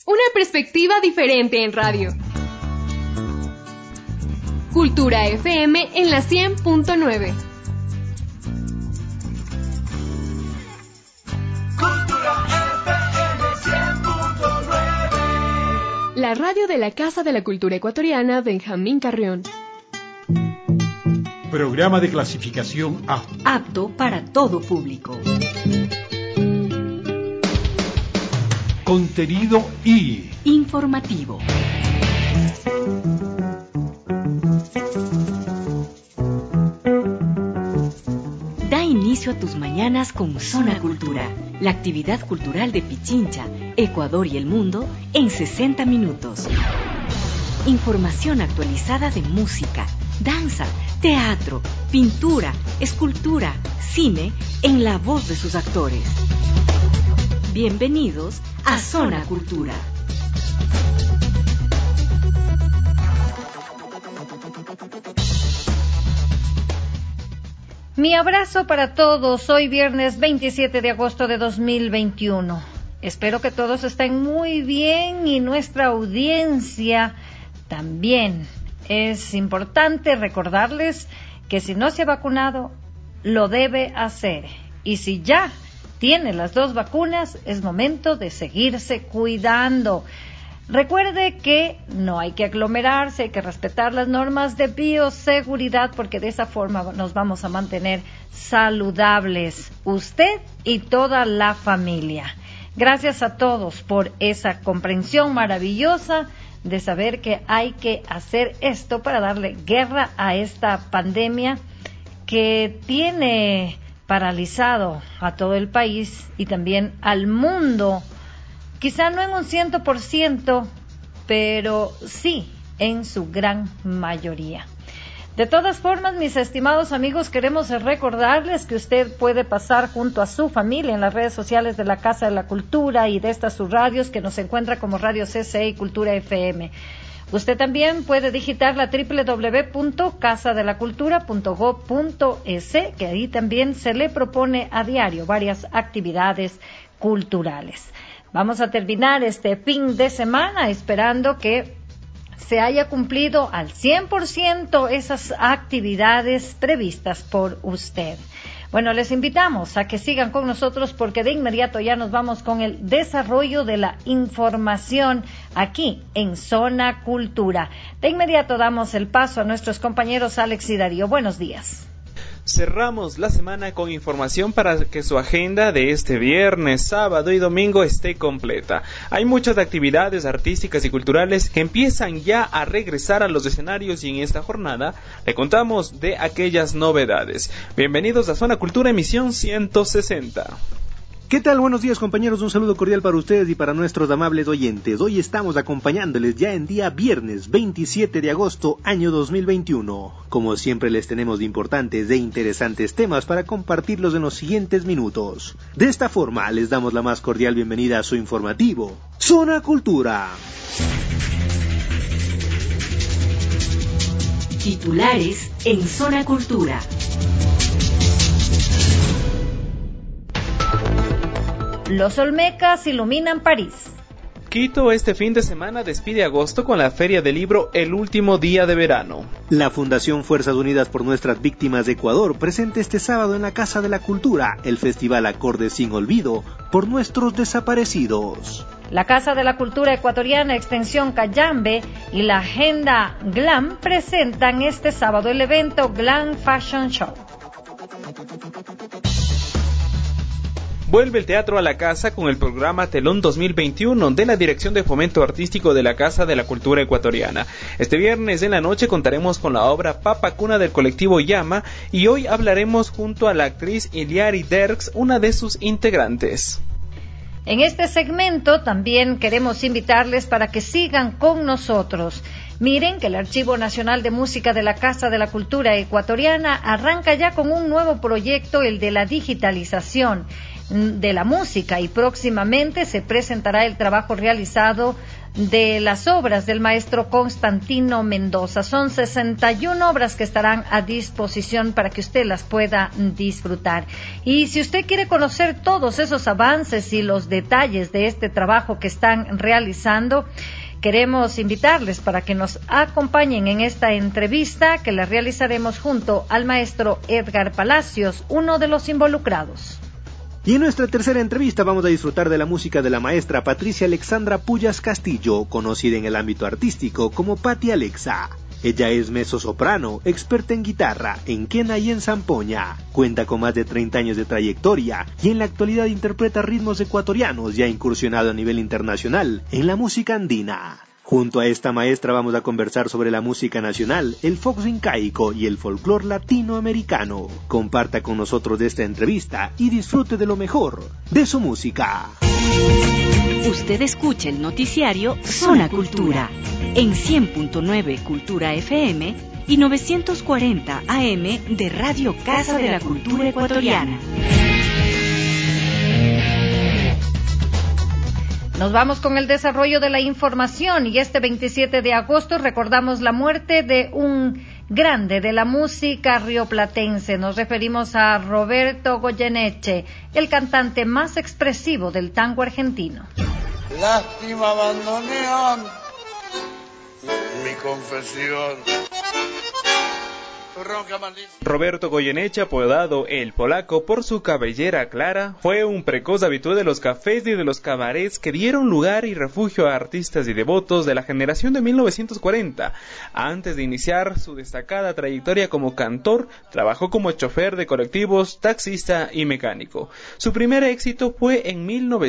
Una perspectiva diferente en radio. Cultura FM en la 100.9. La radio de la Casa de la Cultura Ecuatoriana Benjamín Carrión. Programa de clasificación A. Apto para todo público. Contenido I. Informativo. Da inicio a tus mañanas con Zona Cultura, la actividad cultural de Pichincha, Ecuador y el mundo en 60 minutos. Información actualizada de música, danza, teatro, pintura, escultura, cine, en la voz de sus actores. Bienvenidos a Zona Cultura. Mi abrazo para todos, hoy viernes 27 de agosto de 2021. Espero que todos estén muy bien y nuestra audiencia también. Es importante recordarles que si no se ha vacunado, lo debe hacer. Y si ya tiene las 2 vacunas, es momento de seguirse cuidando. Recuerde que no hay que aglomerarse, hay que respetar las normas de bioseguridad porque de esa forma nos vamos a mantener saludables, usted y toda la familia. Gracias a todos por esa comprensión maravillosa de saber que hay que hacer esto para darle guerra a esta pandemia que tiene paralizado a todo el país y también al mundo. Quizá no en un 100%, pero sí en su gran mayoría. De todas formas, mis estimados amigos, queremos recordarles que usted puede pasar junto a su familia en las redes sociales de la Casa de la Cultura y de estas sus radios que nos encuentra como Radio CCE y Cultura FM. Usted también puede digitar la www.casadelacultura.gov.es, que ahí también se le propone a diario varias actividades culturales. Vamos a terminar este fin de semana esperando que se haya cumplido al 100% esas actividades previstas por usted. Bueno, les invitamos a que sigan con nosotros porque de inmediato ya nos vamos con el desarrollo de la información aquí en Zona Cultura. De inmediato damos el paso a nuestros compañeros Alex y Darío. Buenos días. Cerramos la semana con información para que su agenda de este viernes, sábado y domingo esté completa. Hay muchas actividades artísticas y culturales que empiezan ya a regresar a los escenarios y en esta jornada le contamos de aquellas novedades. Bienvenidos a Zona Cultura, emisión 160. ¿Qué tal? Buenos días, compañeros, un saludo cordial para ustedes y para nuestros amables oyentes. Hoy estamos acompañándoles ya en día viernes 27 de agosto, año 2021. Como siempre les tenemos importantes e interesantes temas para compartirlos en los siguientes minutos. De esta forma les damos la más cordial bienvenida a su informativo, Zona Cultura. Titulares en Zona Cultura. Los Olmecas iluminan París. Quito este fin de semana despide agosto con la Feria del Libro El Último Día de Verano. La Fundación Fuerzas Unidas por Nuestras Víctimas de Ecuador presenta este sábado en la Casa de la Cultura el Festival Acordes sin Olvido por Nuestros Desaparecidos. La Casa de la Cultura Ecuatoriana Extensión Cayambe y la Agenda Glam presentan este sábado el evento Glam Fashion Show. Vuelve el teatro a la casa con el programa Telón 2021 de la Dirección de Fomento Artístico de la Casa de la Cultura Ecuatoriana. Este viernes en la noche contaremos con la obra Papa Cuna del colectivo Llama y hoy hablaremos junto a la actriz Iliari Derks, una de sus integrantes. En este segmento también queremos invitarles para que sigan con nosotros. Miren que el Archivo Nacional de Música de la Casa de la Cultura Ecuatoriana arranca ya con un nuevo proyecto, el de la digitalización de la música, y próximamente se presentará el trabajo realizado de las obras del maestro Constantino Mendoza. Son 61 obras que estarán a disposición para que usted las pueda disfrutar. Y si usted quiere conocer todos esos avances y los detalles de este trabajo que están realizando, queremos invitarles para que nos acompañen en esta entrevista que la realizaremos junto al maestro Edgar Palacios, uno de los involucrados. Y en nuestra tercera entrevista vamos a disfrutar de la música de la maestra Patricia Alexandra Pullas Castillo, conocida en el ámbito artístico como Pati Alexa. Ella es mezzosoprano, experta en guitarra, en quena y en zampoña. Cuenta con más de 30 años de trayectoria y en la actualidad interpreta ritmos ecuatorianos y ha incursionado a nivel internacional en la música andina. Junto a esta maestra vamos a conversar sobre la música nacional, el fox incaico y el folclor latinoamericano. Comparta con nosotros esta entrevista y disfrute de lo mejor de su música. Usted escucha el noticiario Zona Cultura en 100.9 Cultura FM y 940 AM de Radio Casa de la Cultura Ecuatoriana. Nos vamos con el desarrollo de la información y este 27 de agosto recordamos la muerte de un grande de la música rioplatense. Nos referimos a Roberto Goyeneche, el cantante más expresivo del tango argentino. Lástima abandoné mi confesión. Roberto Goyeneche, apodado El Polaco por su cabellera clara, fue un precoz habitué de los cafés y de los cabarets que dieron lugar y refugio a artistas y devotos de la generación de 1940. Antes de iniciar su destacada trayectoria como cantor, trabajó como chofer de colectivos, taxista y mecánico. Su primer éxito fue en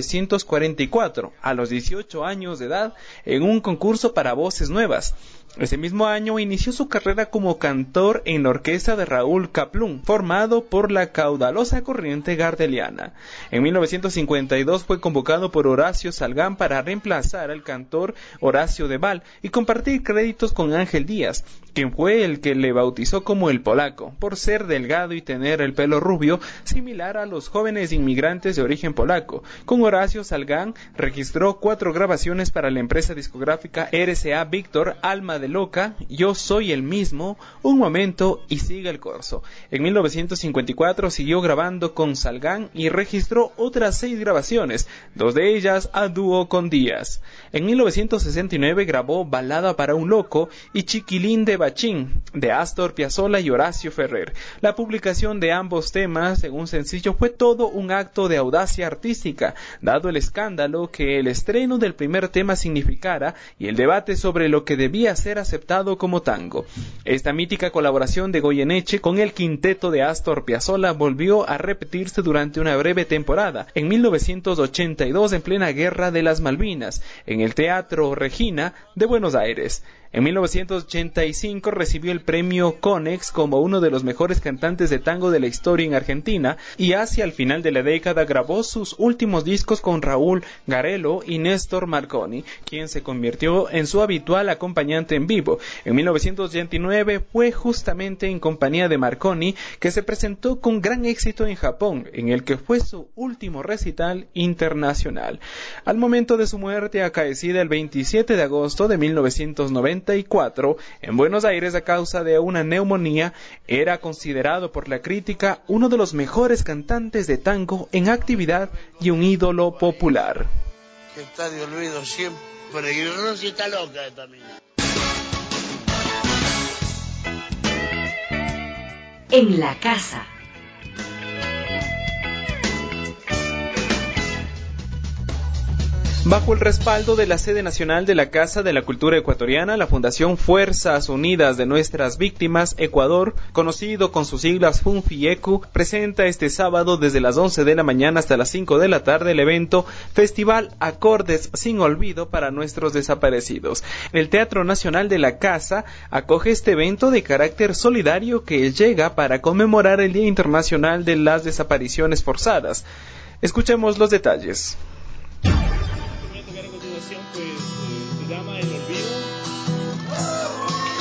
1944, a los 18 años de edad, en un concurso para voces nuevas. Ese mismo año inició su carrera como cantor en la orquesta de Raúl Kaplún, formado por la caudalosa corriente gardeliana. En 1952 fue convocado por Horacio Salgán para reemplazar al cantor Horacio Deval y compartir créditos con Ángel Díaz, quien fue el que le bautizó como El Polaco, por ser delgado y tener el pelo rubio, similar a los jóvenes inmigrantes de origen polaco. Con Horacio Salgán registró 4 grabaciones para la empresa discográfica RCA Víctor, Alma de Loca, Yo Soy el Mismo, Un Momento y Sigue el Corso. En 1954 siguió grabando con Salgán y registró otras 6 grabaciones, 2 de ellas a dúo con Díaz. En 1969 grabó Balada para un Loco y Chiquilín de Bachín, de Astor Piazzolla y Horacio Ferrer. La publicación de ambos temas en un sencillo fue todo un acto de audacia artística, dado el escándalo que el estreno del primer tema significara y el debate sobre lo que debía ser aceptado como tango. Esta mítica colaboración de Goyeneche con el quinteto de Astor Piazzolla volvió a repetirse durante una breve temporada, en 1982 en plena Guerra de las Malvinas, en el Teatro Regina de Buenos Aires. En 1985 recibió el premio Conex como uno de los mejores cantantes de tango de la historia en Argentina y hacia el final de la década grabó sus últimos discos con Raúl Garelo y Néstor Marconi, quien se convirtió en su habitual acompañante en vivo. En 1989 fue justamente en compañía de Marconi que se presentó con gran éxito en Japón, en el que fue su último recital internacional. Al momento de su muerte, acaecida el 27 de agosto de 1994, en Buenos Aires a causa de una neumonía, era considerado por la crítica uno de los mejores cantantes de tango en actividad y un ídolo popular. Que está de olvido siempre, y Rosy está loca también. En la casa. Bajo el respaldo de la sede nacional de la Casa de la Cultura Ecuatoriana, la Fundación Fuerzas Unidas de Nuestras Víctimas Ecuador, conocido con sus siglas FUNFIECU, presenta este sábado desde las 11 de la mañana hasta las 5 de la tarde el evento Festival Acordes sin Olvido para Nuestros Desaparecidos. El Teatro Nacional de la Casa acoge este evento de carácter solidario que llega para conmemorar el Día Internacional de las Desapariciones Forzadas. Escuchemos los detalles.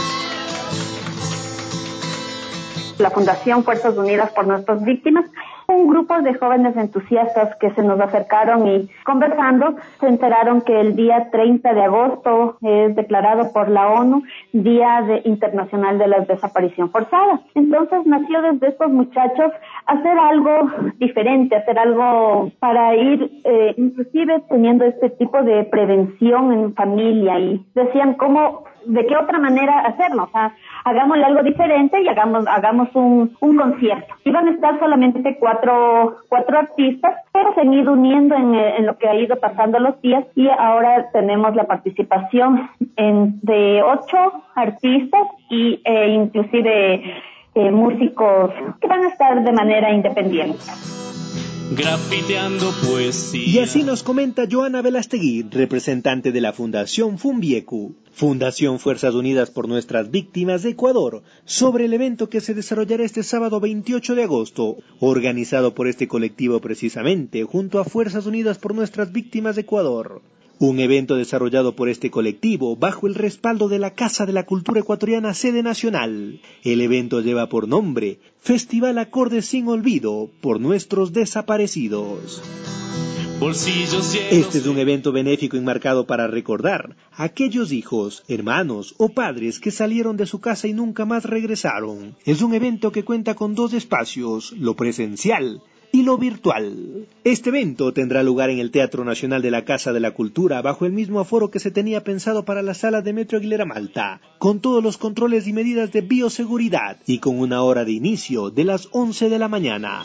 La Fundación Fuerzas Unidas por Nuestras Víctimas, un grupo de jóvenes entusiastas que se nos acercaron y conversando se enteraron que el día 30 de agosto es declarado por la ONU Día Internacional de la Desaparición Forzada. Entonces nació desde estos muchachos hacer algo diferente, hacer algo para ir inclusive teniendo este tipo de prevención en familia, y decían de qué otra manera hacerlo, o sea, hagámosle algo diferente y hagamos un concierto. Iban a estar solamente cuatro artistas, pero se han ido uniendo en lo que ha ido pasando los días, y ahora tenemos la participación de 8 artistas y inclusive músicos que van a estar de manera independiente. Grafiteando poesía. Y así nos comenta Joana Velastegui, representante de la Fundación Fumbiecu, Fundación Fuerzas Unidas por Nuestras Víctimas de Ecuador, sobre el evento que se desarrollará este sábado 28 de agosto, organizado por este colectivo precisamente, junto a Fuerzas Unidas por Nuestras Víctimas de Ecuador. Un evento desarrollado por este colectivo bajo el respaldo de la Casa de la Cultura Ecuatoriana Sede Nacional. El evento lleva por nombre Festival Acordes sin Olvido por Nuestros Desaparecidos. Este es un evento benéfico enmarcado para recordar a aquellos hijos, hermanos o padres que salieron de su casa y nunca más regresaron. Es un evento que cuenta con 2 espacios, lo presencial y lo virtual. Este evento tendrá lugar en el Teatro Nacional de la Casa de la Cultura, bajo el mismo aforo que se tenía pensado para la sala de Metro Aguilera Malta, con todos los controles y medidas de bioseguridad, y con una hora de inicio de las 11 de la mañana.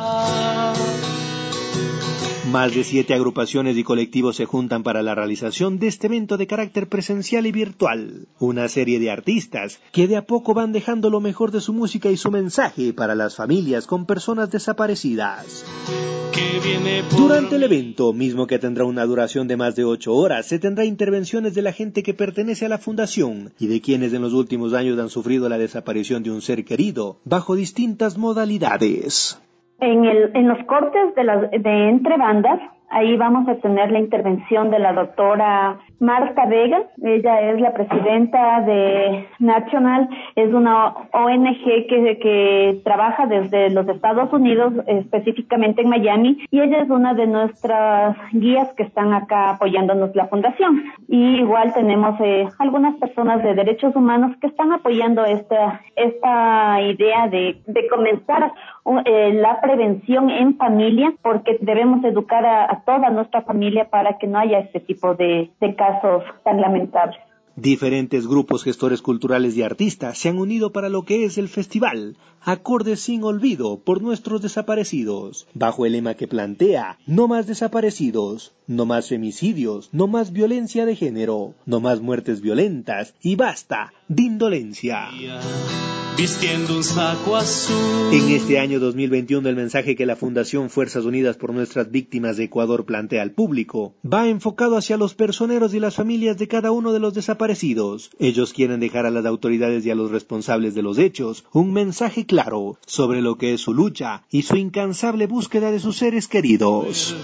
Más de 7 agrupaciones y colectivos se juntan para la realización de este evento de carácter presencial y virtual. Una serie de artistas que de a poco van dejando lo mejor de su música y su mensaje para las familias con personas desaparecidas. Durante el evento, mismo que tendrá una duración de más de 8 horas, se tendrá intervenciones de la gente que pertenece a la fundación y de quienes en los últimos años han sufrido la desaparición de un ser querido, bajo distintas modalidades. En los cortes de entre bandas, ahí vamos a tener la intervención de la doctora Marta Vega. Ella es la presidenta de National, es una ONG que trabaja desde los Estados Unidos, específicamente en Miami, y ella es una de nuestras guías que están acá apoyándonos la fundación. Y igual tenemos algunas personas de derechos humanos que están apoyando esta idea de comenzar la prevención en familia, porque debemos educar a toda nuestra familia para que no haya este tipo de casos tan lamentables. Diferentes grupos gestores culturales y artistas se han unido para lo que es el festival Acordes sin Olvido por Nuestros Desaparecidos, bajo el lema que plantea: no más desaparecidos, no más femicidios, no más violencia de género, no más muertes violentas y basta de indolencia. Vistiendo un saco azul. En este año 2021, el mensaje que la Fundación Fuerzas Unidas por Nuestras Víctimas de Ecuador plantea al público va enfocado hacia los personeros y las familias de cada uno de los desaparecidos. Ellos quieren dejar a las autoridades y a los responsables de los hechos un mensaje claro sobre lo que es su lucha y su incansable búsqueda de sus seres queridos.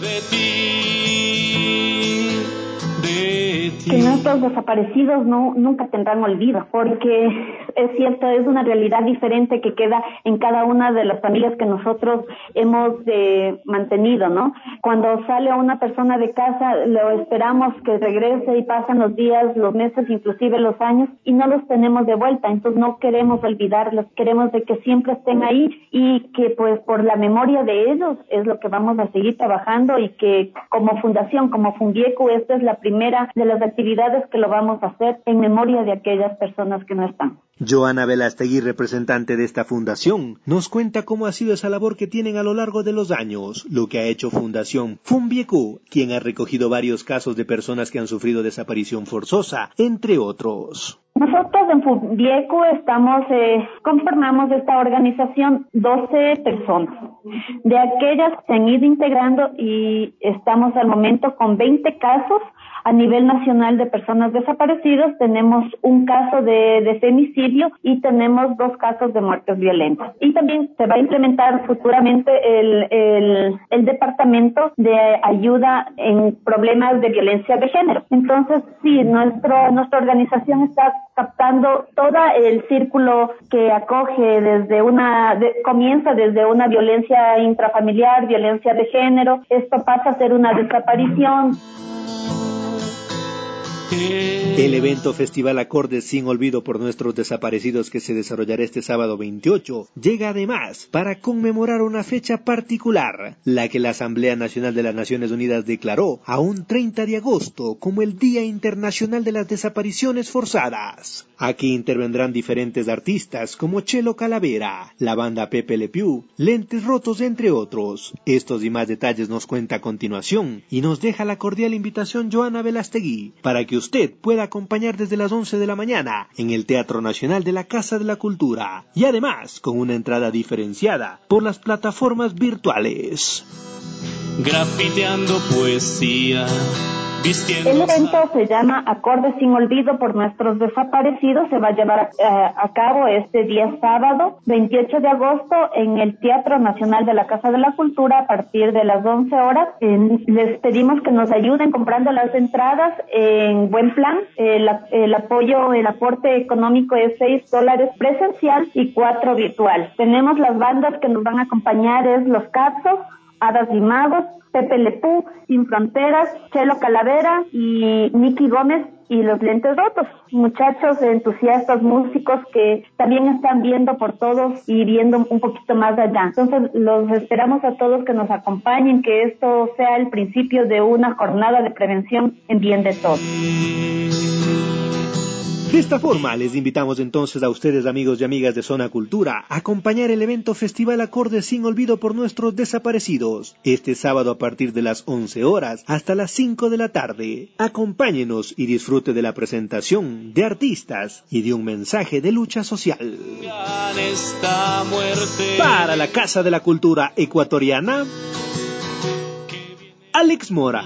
Que nuestros desaparecidos nunca tendrán olvido, porque es cierto, es una realidad diferente que queda en cada una de las familias que nosotros hemos mantenido, ¿no? Cuando sale una persona de casa, lo esperamos que regrese y pasan los días, los meses, inclusive los años, y no los tenemos de vuelta. Entonces no queremos olvidarlos, queremos de que siempre estén ahí, y que pues por la memoria de ellos es lo que vamos a seguir trabajando, y que como fundación, como Fumbiecu, esta es la primera de las actividades que lo vamos a hacer en memoria de aquellas personas que no están. Joana Velastegui, representante de esta fundación, nos cuenta cómo ha sido esa labor que tienen a lo largo de los años, lo que ha hecho Fundación Fumbiecu, quien ha recogido varios casos de personas que han sufrido desaparición forzosa, entre otros. Nosotros en Fumbiecu conformamos esta organización 12 personas. De aquellas se han ido integrando y estamos al momento con 20 casos A nivel nacional de personas desaparecidas tenemos un caso de femicidio y tenemos 2 casos de muertes violentas. Y también se va a implementar futuramente el departamento de ayuda en problemas de violencia de género. Entonces, sí, nuestra organización está captando todo el círculo que acoge comienza desde una violencia intrafamiliar, violencia de género, esto pasa a ser una desaparición. El evento Festival Acordes Sin Olvido por Nuestros Desaparecidos, que se desarrollará este sábado 28, llega además para conmemorar una fecha particular, la que la Asamblea Nacional de las Naciones Unidas declaró a un 30 de agosto como el Día Internacional de las Desapariciones Forzadas. Aquí intervendrán diferentes artistas como Chelo Calavera, la banda Pepe Le Pew, Lentes Rotos, entre otros. Estos y más detalles nos cuenta a continuación y nos deja la cordial invitación Joana Velastegui para que usted pueda acompañar desde las 11 de la mañana en el Teatro Nacional de la Casa de la Cultura y además con una entrada diferenciada por las plataformas virtuales. Grafiteando poesía. El evento se llama Acordes Sin Olvido por Nuestros Desaparecidos. Se va a llevar a cabo este día sábado, 28 de agosto, en el Teatro Nacional de la Casa de la Cultura a partir de las 11 horas. Les pedimos que nos ayuden comprando las entradas en buen plan. El aporte económico es $6 presencial y $4 virtual. Tenemos las bandas que nos van a acompañar, es Los Capsos, Hadas y Magos, Pepe Le Pew, Sin Fronteras, Chelo Calavera y Miki Gómez y Los Lentes Rotos. Muchachos entusiastas, músicos que también están viendo por todos y viendo un poquito más allá. Entonces los esperamos a todos que nos acompañen, que esto sea el principio de una jornada de prevención en bien de todos. De esta forma, les invitamos entonces a ustedes, amigos y amigas de Zona Cultura, a acompañar el evento Festival Acordes Sin Olvido por Nuestros Desaparecidos, este sábado a partir de las 11 horas hasta las 5 de la tarde. Acompáñenos y disfrute de la presentación de artistas y de un mensaje de lucha social. Para la Casa de la Cultura Ecuatoriana, Alex Mora.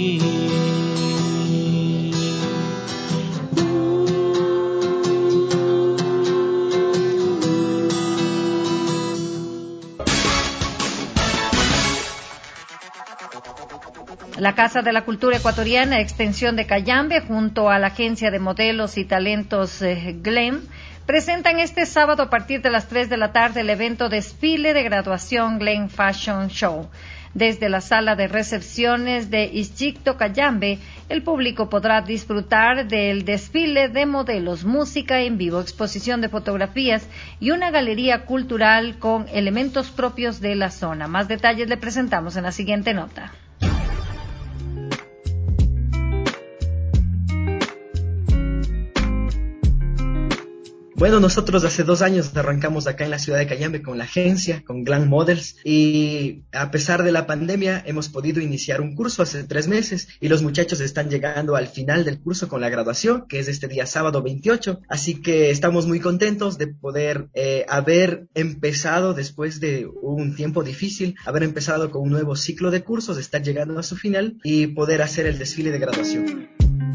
La Casa de la Cultura Ecuatoriana, extensión de Cayambe, junto a la Agencia de Modelos y Talentos GLEM, presentan este sábado a partir de las 3 de la tarde el evento Desfile de Graduación GLEM Fashion Show. Desde la sala de recepciones de Ixchicto, Cayambe, el público podrá disfrutar del desfile de modelos, música en vivo, exposición de fotografías y una galería cultural con elementos propios de la zona. Más detalles le presentamos en la siguiente nota. Bueno, nosotros hace 2 años arrancamos acá en la ciudad de Cayambe con la agencia, con Glam Models, y a pesar de la pandemia hemos podido iniciar un curso hace 3 meses y los muchachos están llegando al final del curso con la graduación, que es este día sábado 28, así que estamos muy contentos de poder haber empezado después de un tiempo difícil, haber empezado con un nuevo ciclo de cursos, estar llegando a su final y poder hacer el desfile de graduación.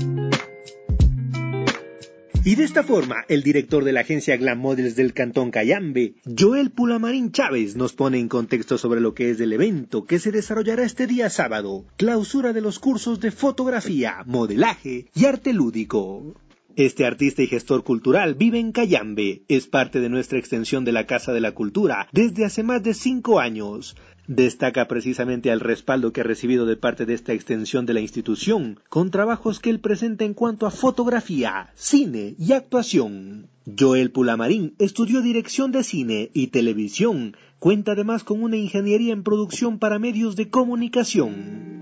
Y de esta forma, el director de la agencia Glam Models del Cantón Cayambe, Joel Pulamarín Chávez, nos pone en contexto sobre lo que es el evento que se desarrollará este día sábado, clausura de los cursos de fotografía, modelaje y arte lúdico. Este artista y gestor cultural vive en Cayambe, es parte de nuestra extensión de la Casa de la Cultura desde hace más de 5 años. Destaca precisamente al respaldo que ha recibido de parte de esta extensión de la institución, con trabajos que él presenta en cuanto a fotografía, cine y actuación. Joel Pulamarín estudió dirección de cine y televisión, cuenta además con una ingeniería en producción para medios de comunicación.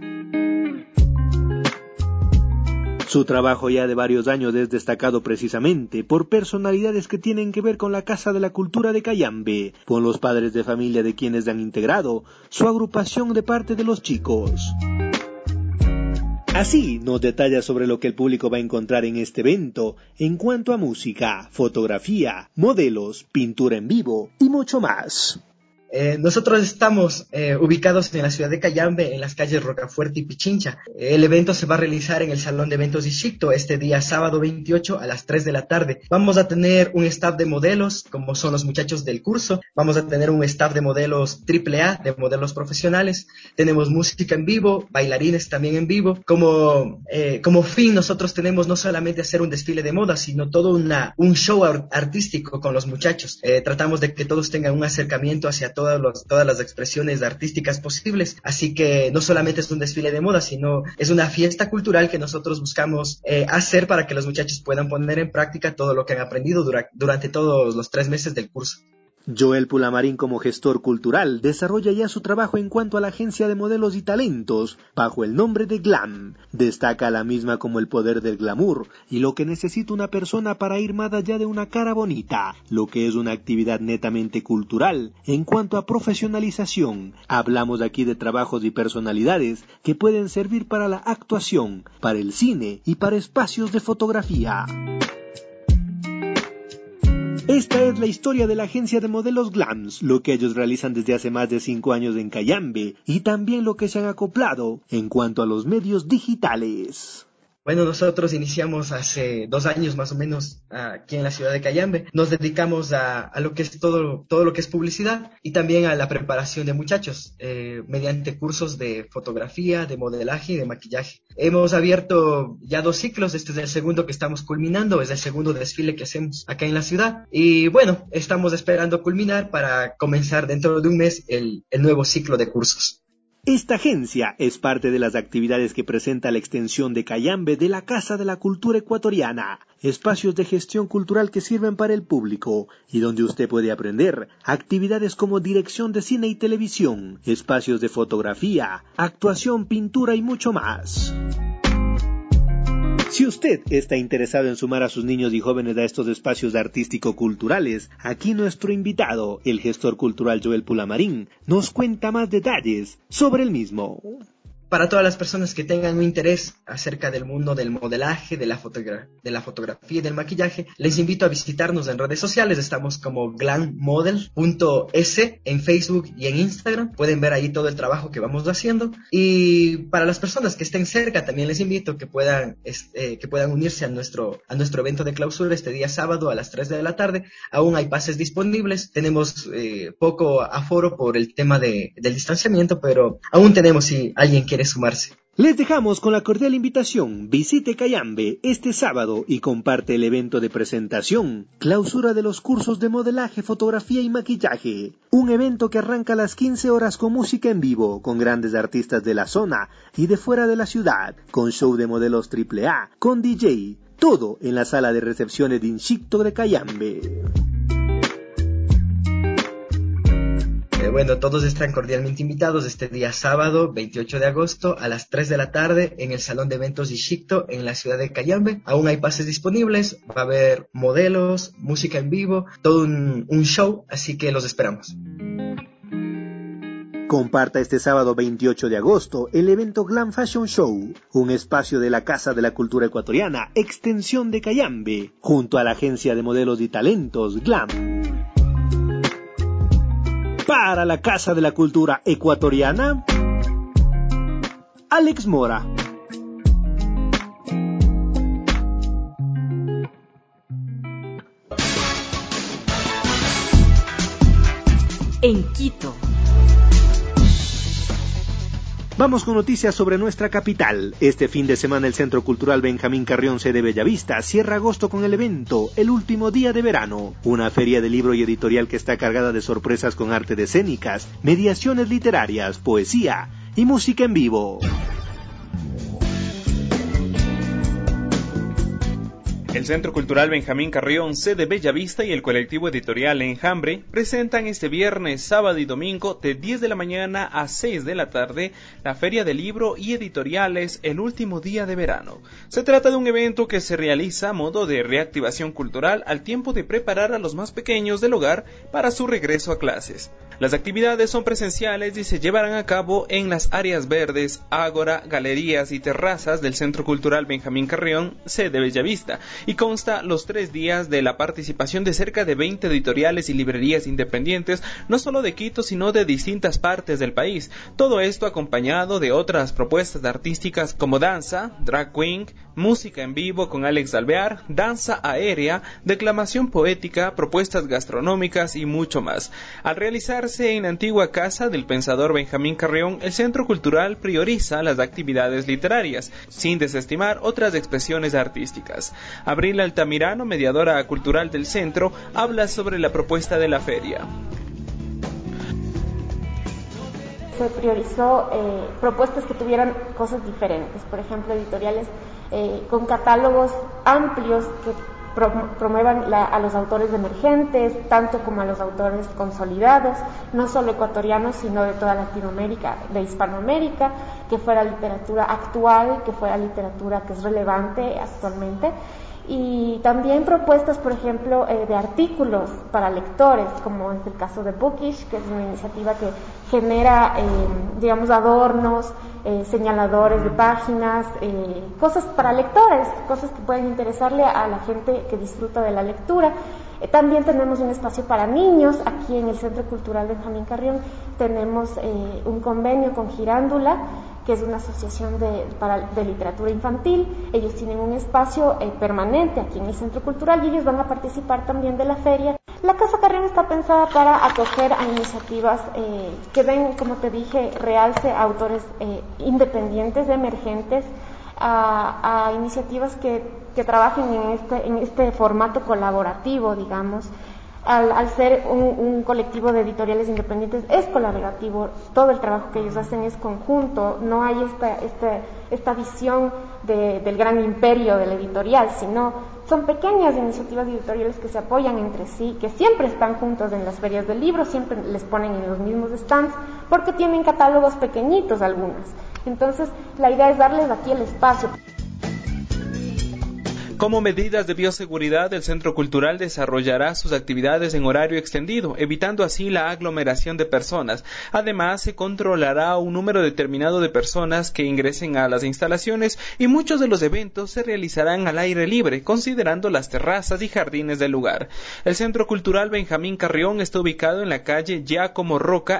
Su trabajo ya de varios años es destacado precisamente por personalidades que tienen que ver con la Casa de la Cultura de Cayambe, con los padres de familia de quienes han integrado su agrupación de parte de los chicos. Así nos detalla sobre lo que el público va a encontrar en este evento en cuanto a música, fotografía, modelos, pintura en vivo y mucho más. Nosotros estamos ubicados en la ciudad de Cayambe, en las calles Rocafuerte y Pichincha. El evento se va a realizar en el Salón de Eventos Ishicto este día sábado 28 a las 3 de la tarde. Vamos a tener un staff de modelos, como son los muchachos del curso. Vamos a tener un staff de modelos AAA, de modelos profesionales. Tenemos música en vivo, bailarines también en vivo. Como fin, nosotros tenemos no solamente hacer un desfile de moda, sino todo un show artístico con los muchachos. Tratamos de que todos tengan un acercamiento hacia todas las expresiones artísticas posibles, así que no solamente es un desfile de moda, sino es una fiesta cultural que nosotros buscamos hacer para que los muchachos puedan poner en práctica todo lo que han aprendido durante todos los 3 meses del curso. Joel Pulamarín, como gestor cultural, desarrolla ya su trabajo en cuanto a la agencia de modelos y talentos bajo el nombre de Glam. Destaca a la misma como el poder del glamour y lo que necesita una persona para ir más allá de una cara bonita, lo que es una actividad netamente cultural. En cuanto a profesionalización, hablamos aquí de trabajos y personalidades que pueden servir para la actuación, para el cine y para espacios de fotografía. Esta es la historia de la agencia de modelos Glams, lo que ellos realizan desde hace más de 5 años en Cayambe y también lo que se han acoplado en cuanto a los medios digitales. Bueno, nosotros iniciamos hace 2 años más o menos aquí en la ciudad de Cayambe. Nos dedicamos a lo que es todo lo que es publicidad y también a la preparación de muchachos mediante cursos de fotografía, de modelaje y de maquillaje. Hemos abierto ya 2 ciclos, este es el segundo que estamos culminando, es el segundo desfile que hacemos acá en la ciudad. Y bueno, estamos esperando culminar para comenzar dentro de un mes el nuevo ciclo de cursos. Esta agencia es parte de las actividades que presenta la extensión de Cayambe de la Casa de la Cultura Ecuatoriana, espacios de gestión cultural que sirven para el público y donde usted puede aprender actividades como dirección de cine y televisión, espacios de fotografía, actuación, pintura y mucho más. Si usted está interesado en sumar a sus niños y jóvenes a estos espacios artístico-culturales, aquí nuestro invitado, el gestor cultural Joel Pulamarín, nos cuenta más detalles sobre el mismo. Para todas las personas que tengan un interés acerca del mundo del modelaje, de la fotografía y del maquillaje, les invito a visitarnos en redes sociales. Estamos como glammodel.es en Facebook y en Instagram. Pueden ver ahí todo el trabajo que vamos haciendo. Y para las personas que estén cerca, también les invito a que puedan unirse a nuestro evento de clausura este día sábado a las 3 de la tarde. Aún hay pases disponibles. Tenemos poco aforo por el tema del distanciamiento, pero aún tenemos si alguien quiere sumarse. Les dejamos con la cordial invitación. Visite Cayambe este sábado y comparte el evento de presentación, clausura de los cursos de modelaje, fotografía y maquillaje. Un evento que arranca a las 15 horas con música en vivo, con grandes artistas de la zona y de fuera de la ciudad, con show de modelos AAA, con DJ, todo en la sala de recepciones de Ishicto de Cayambe. Bueno, todos están cordialmente invitados este día sábado, 28 de agosto, a las 3 de la tarde, en el Salón de Eventos Ishicto, en la ciudad de Cayambe. Aún hay pases disponibles, va a haber modelos, música en vivo, todo un show, así que los esperamos. Comparta este sábado 28 de agosto el evento Glam Fashion Show, un espacio de la Casa de la Cultura Ecuatoriana, extensión de Cayambe, junto a la agencia de modelos y talentos Glam. Para la Casa de la Cultura Ecuatoriana, Alex Mora. En Quito. Vamos con noticias sobre nuestra capital. Este fin de semana el Centro Cultural Benjamín Carrión, sede Bellavista, cierra agosto con el evento El Último Día de Verano, una feria de libro y editorial que está cargada de sorpresas con arte de escénicas, mediaciones literarias, poesía y música en vivo. El Centro Cultural Benjamín Carrión, sede Bellavista, y el colectivo editorial Enjambre presentan este viernes, sábado y domingo de 10 de la mañana a 6 de la tarde la Feria de Libro y Editoriales El Último Día de Verano. Se trata de un evento que se realiza a modo de reactivación cultural al tiempo de preparar a los más pequeños del hogar para su regreso a clases. Las actividades son presenciales y se llevarán a cabo en las áreas verdes, ágora, galerías y terrazas del Centro Cultural Benjamín Carrión, sede Bellavista, y consta los 3 días de la participación de cerca de 20 editoriales y librerías independientes, no solo de Quito, sino de distintas partes del país. Todo esto acompañado de otras propuestas artísticas como danza, drag queen, música en vivo con Alex Alvear, danza aérea, declamación poética, propuestas gastronómicas y mucho más. Al realizarse en la antigua casa del pensador Benjamín Carrión, el Centro Cultural prioriza las actividades literarias, sin desestimar otras expresiones artísticas. Abril Altamirano, mediadora cultural del centro, habla sobre la propuesta de la feria. Se priorizó propuestas que tuvieran cosas diferentes, por ejemplo, editoriales con catálogos amplios que promuevan a los autores emergentes, tanto como a los autores consolidados, no solo ecuatorianos, sino de toda Latinoamérica, de Hispanoamérica, que fuera literatura actual, que fuera literatura que es relevante actualmente, y también propuestas, por ejemplo, de artículos para lectores, como es el caso de Bookish, que es una iniciativa que genera, adornos, señaladores de páginas, cosas para lectores, cosas que pueden interesarle a la gente que disfruta de la lectura. También tenemos un espacio para niños. Aquí en el Centro Cultural Benjamín Carrión tenemos un convenio con Girándula, que es una asociación de literatura infantil. Ellos tienen un espacio permanente aquí en el Centro Cultural y ellos van a participar también de la feria. La Casa Carrión está pensada para acoger a iniciativas que den, como te dije, realce a autores independientes, emergentes, a iniciativas que trabajen en este formato colaborativo, digamos. Al ser un colectivo de editoriales independientes es colaborativo, todo el trabajo que ellos hacen es conjunto, no hay esta visión del gran imperio de la editorial, sino son pequeñas iniciativas editoriales que se apoyan entre sí, que siempre están juntos en las ferias del libro, siempre les ponen en los mismos stands, porque tienen catálogos pequeñitos algunas. Entonces, la idea es darles aquí el espacio. Como medidas de bioseguridad, el Centro Cultural desarrollará sus actividades en horario extendido, evitando así la aglomeración de personas. Además, se controlará un número determinado de personas que ingresen a las instalaciones y muchos de los eventos se realizarán al aire libre, considerando las terrazas y jardines del lugar. El Centro Cultural Benjamín Carrión está ubicado en la calle Giacomo Roca,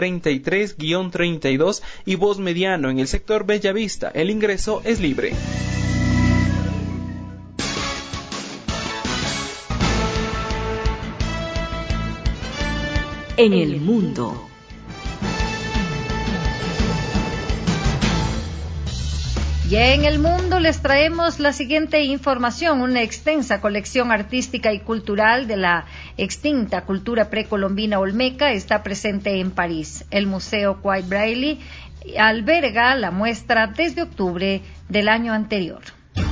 N33-32 y Voz Mediano, en el sector Bellavista. El ingreso es libre. En el mundo. Y en el mundo les traemos la siguiente información. Una extensa colección artística y cultural de la extinta cultura precolombina olmeca está presente en París. El Museo Quai Branly alberga la muestra desde octubre del año anterior.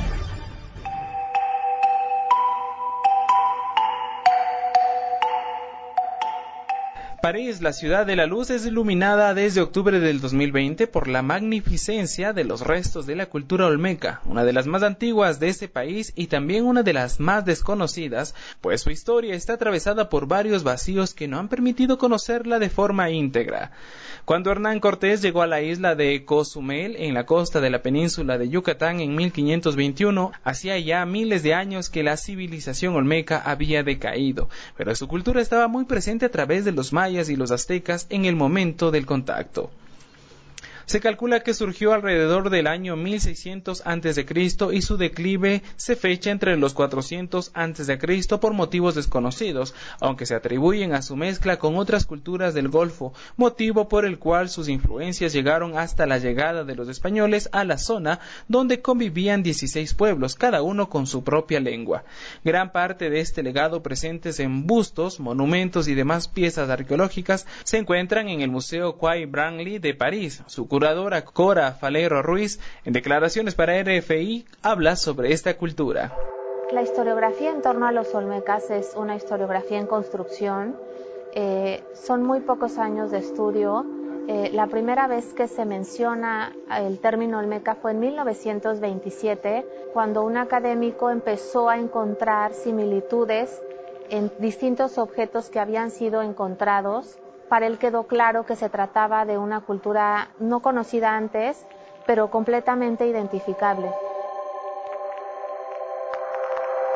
París, la ciudad de la luz, es iluminada desde octubre del 2020 por la magnificencia de los restos de la cultura olmeca, una de las más antiguas de este país y también una de las más desconocidas, pues su historia está atravesada por varios vacíos que no han permitido conocerla de forma íntegra. Cuando Hernán Cortés llegó a la isla de Cozumel, en la costa de la península de Yucatán, en 1521, hacía ya miles de años que la civilización olmeca había decaído, pero su cultura estaba muy presente a través de los mayas y los aztecas en el momento del contacto. Se calcula que surgió alrededor del año 1600 a.C. y su declive se fecha entre los 400 a.C. por motivos desconocidos, aunque se atribuyen a su mezcla con otras culturas del Golfo, motivo por el cual sus influencias llegaron hasta la llegada de los españoles a la zona, donde convivían 16 pueblos, cada uno con su propia lengua. Gran parte de este legado presentes en bustos, monumentos y demás piezas arqueológicas se encuentran en el Museo Quai Branly de París. Su curadora Cora Falero Ruiz, en declaraciones para RFI, habla sobre esta cultura. La historiografía en torno a los olmecas es una historiografía en construcción. Son muy pocos años de estudio. La primera vez que se menciona el término olmeca fue en 1927, cuando un académico empezó a encontrar similitudes en distintos objetos que habían sido encontrados. Para él quedó claro que se trataba de una cultura no conocida antes, pero completamente identificable.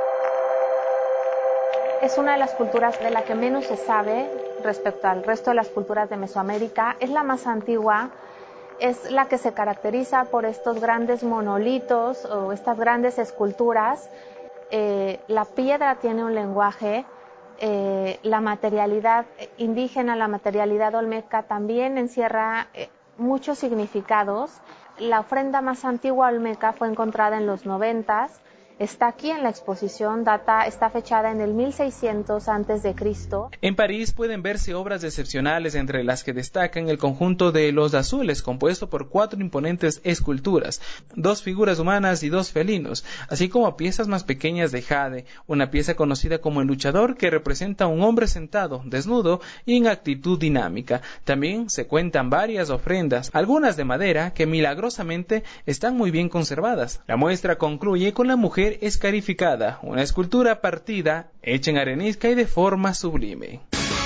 Es una de las culturas de la que menos se sabe respecto al resto de las culturas de Mesoamérica. Es la más antigua, es la que se caracteriza por estos grandes monolitos o estas grandes esculturas. La piedra tiene un lenguaje, la materialidad indígena, la materialidad olmeca también encierra muchos significados. La ofrenda más antigua olmeca fue encontrada en los 90s. Está aquí en la exposición, está fechada en el 1600 a.C. En París pueden verse obras excepcionales, entre las que destacan el conjunto de Los Azules, compuesto por 4 imponentes esculturas, 2 figuras humanas y 2 felinos, así como piezas más pequeñas de jade, una pieza conocida como el luchador que representa a un hombre sentado, desnudo y en actitud dinámica. También se cuentan varias ofrendas, algunas de madera, que milagrosamente están muy bien conservadas. La muestra concluye con la mujer escarificada, una escultura partida, hecha en arenisca y de forma sublime.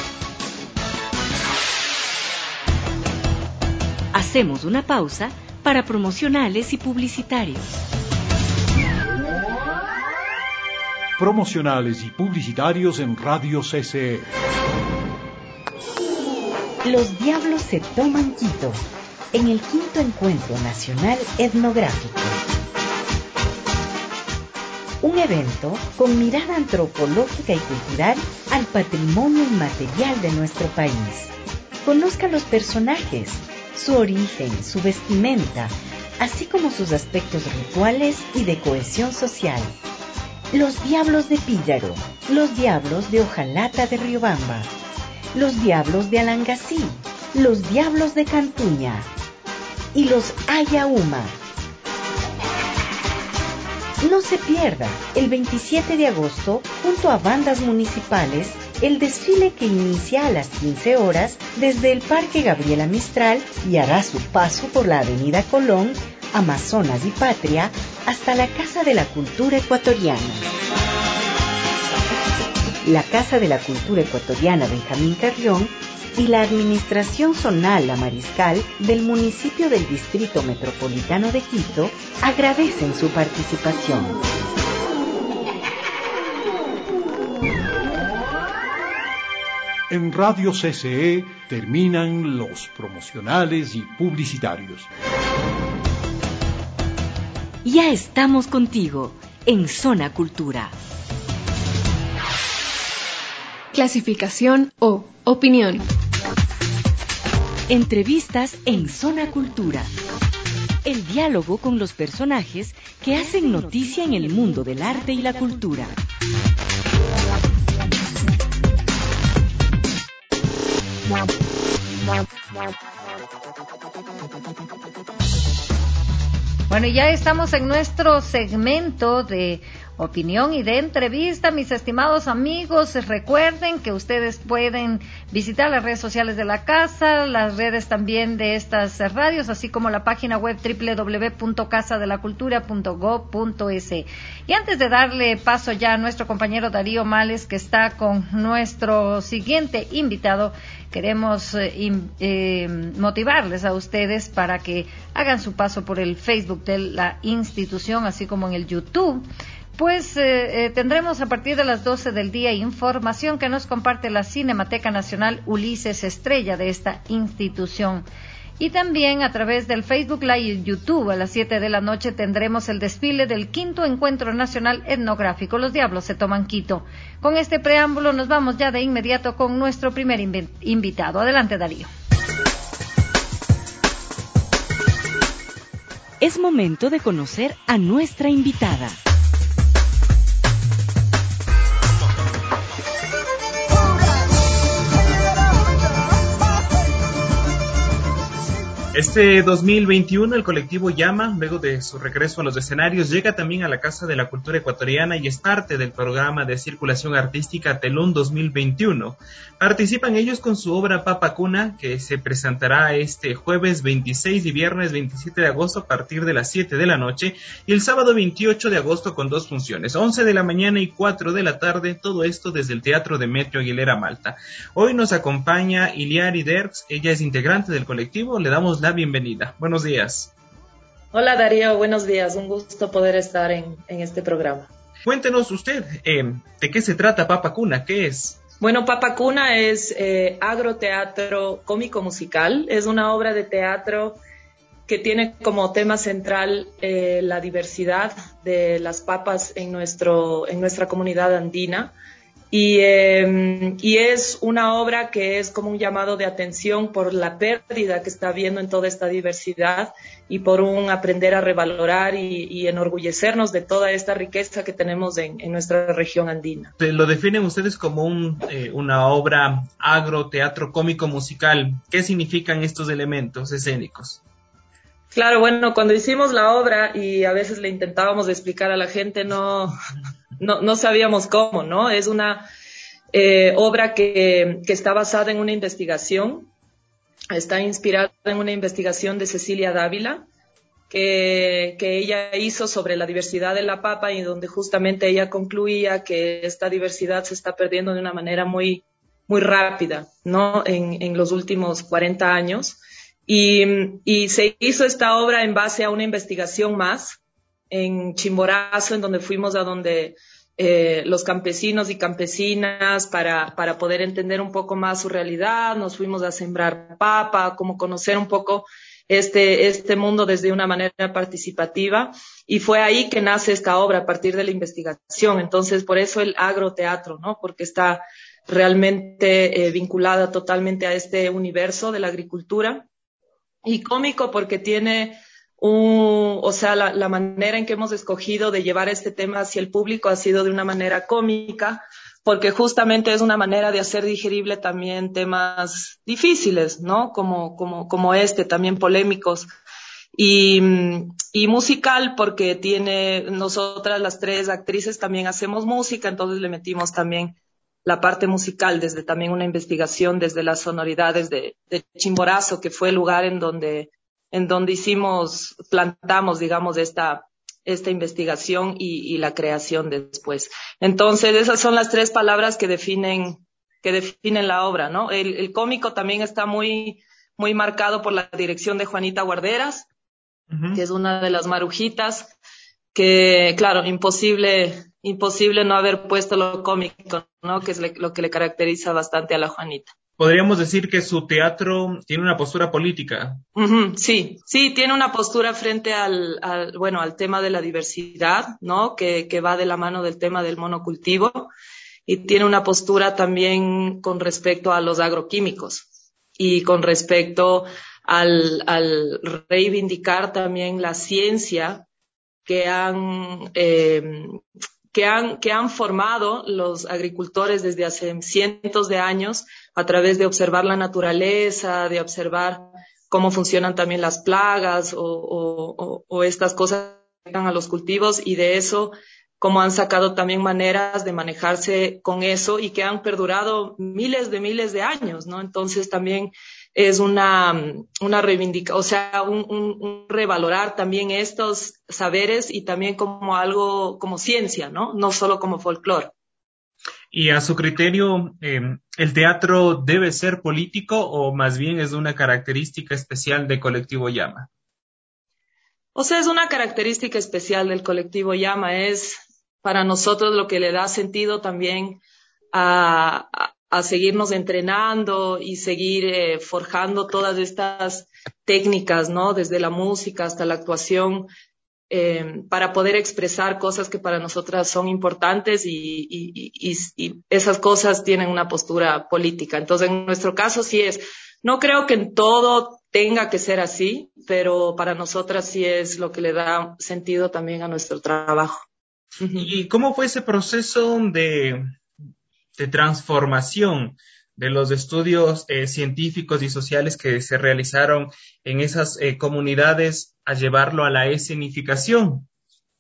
Hacemos una pausa para promocionales y publicitarios. Promocionales y publicitarios en Radio CCE. Los Diablos se toman Quito, en el 5º Encuentro Nacional Etnográfico. Un evento con mirada antropológica y cultural al patrimonio inmaterial de nuestro país. Conozca los personajes, su origen, su vestimenta, así como sus aspectos rituales y de cohesión social. Los Diablos de Píllaro, los Diablos de Hojalata de Riobamba, los Diablos de Alangasí, los Diablos de Cantuña y los Ayauma. No se pierda, el 27 de agosto, junto a bandas municipales, el desfile que inicia a las 15 horas desde el Parque Gabriela Mistral y hará su paso por la Avenida Colón, Amazonas y Patria, hasta la Casa de la Cultura Ecuatoriana. La Casa de la Cultura Ecuatoriana Benjamín Carrión y la Administración Zonal La Mariscal del municipio del Distrito Metropolitano de Quito agradecen su participación. En Radio CCE terminan los promocionales y publicitarios. Ya estamos contigo en Zona Cultura. Clasificación O. Opinión. Entrevistas en Zona Cultura. El diálogo con los personajes que hacen noticia en el mundo del arte y la cultura. Bueno, ya estamos en nuestro segmento de opinión y de entrevista, mis estimados amigos. Recuerden que ustedes pueden visitar las redes sociales de la casa, las redes también de estas radios, así como la página web www.casadelacultura.gov.es. Y antes de darle paso ya a nuestro compañero Darío Males, que está con nuestro siguiente invitado, queremos motivarles a ustedes para que hagan su paso por el Facebook de la institución, así como en el YouTube. Pues tendremos a partir de las 12 del día información que nos comparte la Cinemateca Nacional Ulises Estrella de esta institución. Y también a través del Facebook Live y YouTube a las 7 de la noche tendremos el desfile del 5º Encuentro Nacional Etnográfico. Los Diablos se toman Quito. Con este preámbulo nos vamos ya de inmediato con nuestro primer invitado. Adelante, Darío. Es momento de conocer a nuestra invitada. Este 2021 el colectivo Llama, luego de su regreso a los escenarios, llega también a la Casa de la Cultura Ecuatoriana y es parte del programa de circulación artística Telún 2021. Participan ellos con su obra Papa Cuna, que se presentará este jueves 26 y viernes 27 de agosto a partir de las 7 de la noche y el sábado 28 de agosto con 2 funciones, 11 de la mañana y 4 de la tarde, todo esto desde el Teatro Demetrio Aguilera Malta. Hoy nos acompaña Iliari Derks, ella es integrante del colectivo, le damos la bienvenida. Buenos días. Hola Darío, buenos días. Un gusto poder estar en este programa. Cuéntenos usted, ¿de qué se trata Papa Cuna? ¿Qué es? Bueno, Papa Cuna es agroteatro cómico musical. Es una obra de teatro que tiene como tema central la diversidad de las papas en nuestra comunidad andina. Y es una obra que es como un llamado de atención por la pérdida que está habiendo en toda esta diversidad y por un aprender a revalorar y enorgullecernos de toda esta riqueza que tenemos en nuestra región andina. Lo definen ustedes como una obra agroteatro cómico musical. ¿Qué significan estos elementos escénicos? Claro, bueno, cuando hicimos la obra y a veces le intentábamos explicar a la gente, no sabíamos cómo, ¿no? Es una obra que está basada en una investigación, está inspirada en una investigación de Cecilia Dávila, que ella hizo sobre la diversidad de la papa y donde justamente ella concluía que esta diversidad se está perdiendo de una manera muy, muy rápida, ¿no? En los últimos 40 años. Y se hizo esta obra en base a una investigación más en Chimborazo, en donde fuimos a donde los campesinos y campesinas para poder entender un poco más su realidad. Nos fuimos a sembrar papa, como conocer un poco este mundo desde una manera participativa, y fue ahí que nace esta obra a partir de la investigación. Entonces, por eso el agroteatro, ¿no? Porque está realmente vinculada totalmente a este universo de la agricultura. Y cómico porque tiene la manera en que hemos escogido de llevar este tema hacia el público ha sido de una manera cómica, porque justamente es una manera de hacer digerible también temas difíciles, ¿no? Como también polémicos. Y musical porque nosotras las tres actrices también hacemos música, entonces le metimos también la parte musical desde también una investigación desde las sonoridades de Chimborazo, que fue el lugar en donde plantamos, digamos, esta investigación y la creación después. Entonces, esas son las tres palabras que definen la obra, ¿no? El cómico también está muy, muy marcado por la dirección de Juanita Guarderas, que es una de las marujitas, que, claro, imposible no haber puesto lo cómico, ¿no? Que es lo que le caracteriza bastante a la Juanita. Podríamos decir que su teatro tiene una postura política. Sí, tiene una postura frente al tema de la diversidad, ¿no? Que va de la mano del tema del monocultivo, y tiene una postura también con respecto a los agroquímicos y con respecto al reivindicar también la ciencia que han formado los agricultores desde hace cientos de años a través de observar la naturaleza, de observar cómo funcionan también las plagas o estas cosas que afectan a los cultivos, y de eso cómo han sacado también maneras de manejarse con eso y que han perdurado miles de años, ¿no? Entonces también es una reivindicación, o sea, un revalorar también estos saberes y también como algo, como ciencia, ¿no? No solo como folclore. Y a su criterio, ¿el teatro debe ser político o más bien es una característica especial de Colectivo Llama? O sea, es una característica especial del Colectivo Llama, es para nosotros lo que le da sentido también a seguirnos entrenando y seguir forjando todas estas técnicas, ¿no? Desde la música hasta la actuación, para poder expresar cosas que para nosotras son importantes y esas cosas tienen una postura política. Entonces, en nuestro caso sí es. No creo que en todo tenga que ser así, pero para nosotras sí es lo que le da sentido también a nuestro trabajo. ¿Y cómo fue ese proceso de transformación de los estudios científicos y sociales que se realizaron en esas comunidades a llevarlo a la escenificación?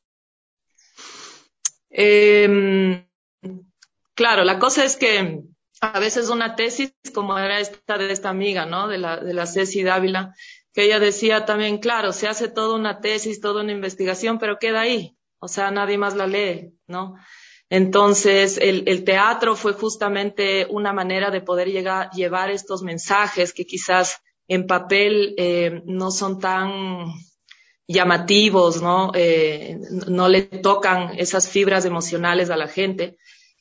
Claro, la cosa es que a veces una tesis, como era esta de esta amiga, ¿no? De la Ceci Dávila, que ella decía también, claro, se hace toda una tesis, toda una investigación, pero queda ahí. O sea, nadie más la lee, ¿no? Entonces, el teatro fue justamente una manera de poder llevar estos mensajes que quizás en papel no son tan llamativos, ¿no? No le tocan esas fibras emocionales a la gente.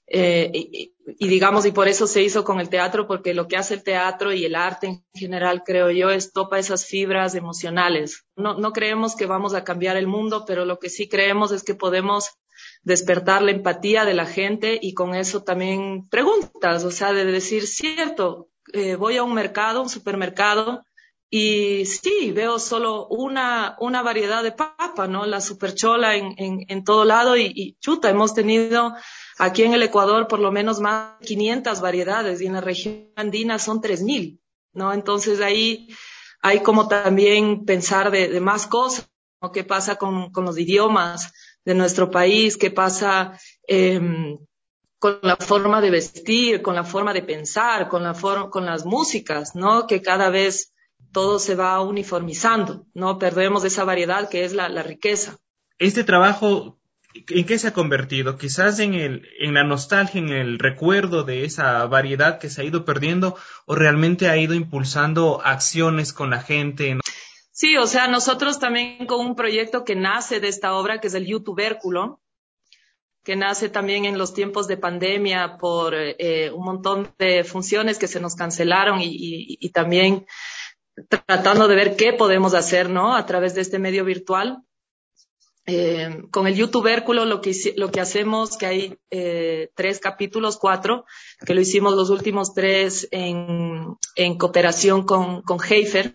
Y digamos, y por eso se hizo con el teatro, porque lo que hace el teatro y el arte en general, creo yo, es topa esas fibras emocionales. No creemos que vamos a cambiar el mundo, pero lo que sí creemos es que podemos despertar la empatía de la gente y con eso también preguntas, o sea, de decir, cierto, voy a un mercado, un supermercado, y sí, veo solo una variedad de papa, ¿no? La superchola en todo lado y chuta, hemos tenido aquí en el Ecuador por lo menos más de 500 variedades y en la región andina son 3.000, ¿no? Entonces ahí hay como también pensar de más cosas, ¿no? ¿Qué pasa con los idiomas de nuestro país? ¿Qué pasa con la forma de vestir, con la forma de pensar, con las músicas, ¿no? Que cada vez todo se va uniformizando, ¿no? Perdemos esa variedad que es la riqueza. Este trabajo, ¿en qué se ha convertido? Quizás en la nostalgia, en el recuerdo de esa variedad que se ha ido perdiendo, o realmente ha ido impulsando acciones con la gente, ¿no? Sí, o sea, nosotros también con un proyecto que nace de esta obra, que es el YouTubérculo, que nace también en los tiempos de pandemia por un montón de funciones que se nos cancelaron y también tratando de ver qué podemos hacer, ¿no? A través de este medio virtual. Con el YouTubérculo lo que hacemos, que hay 3 capítulos, 4, que lo hicimos los últimos 3 en cooperación con Heifer.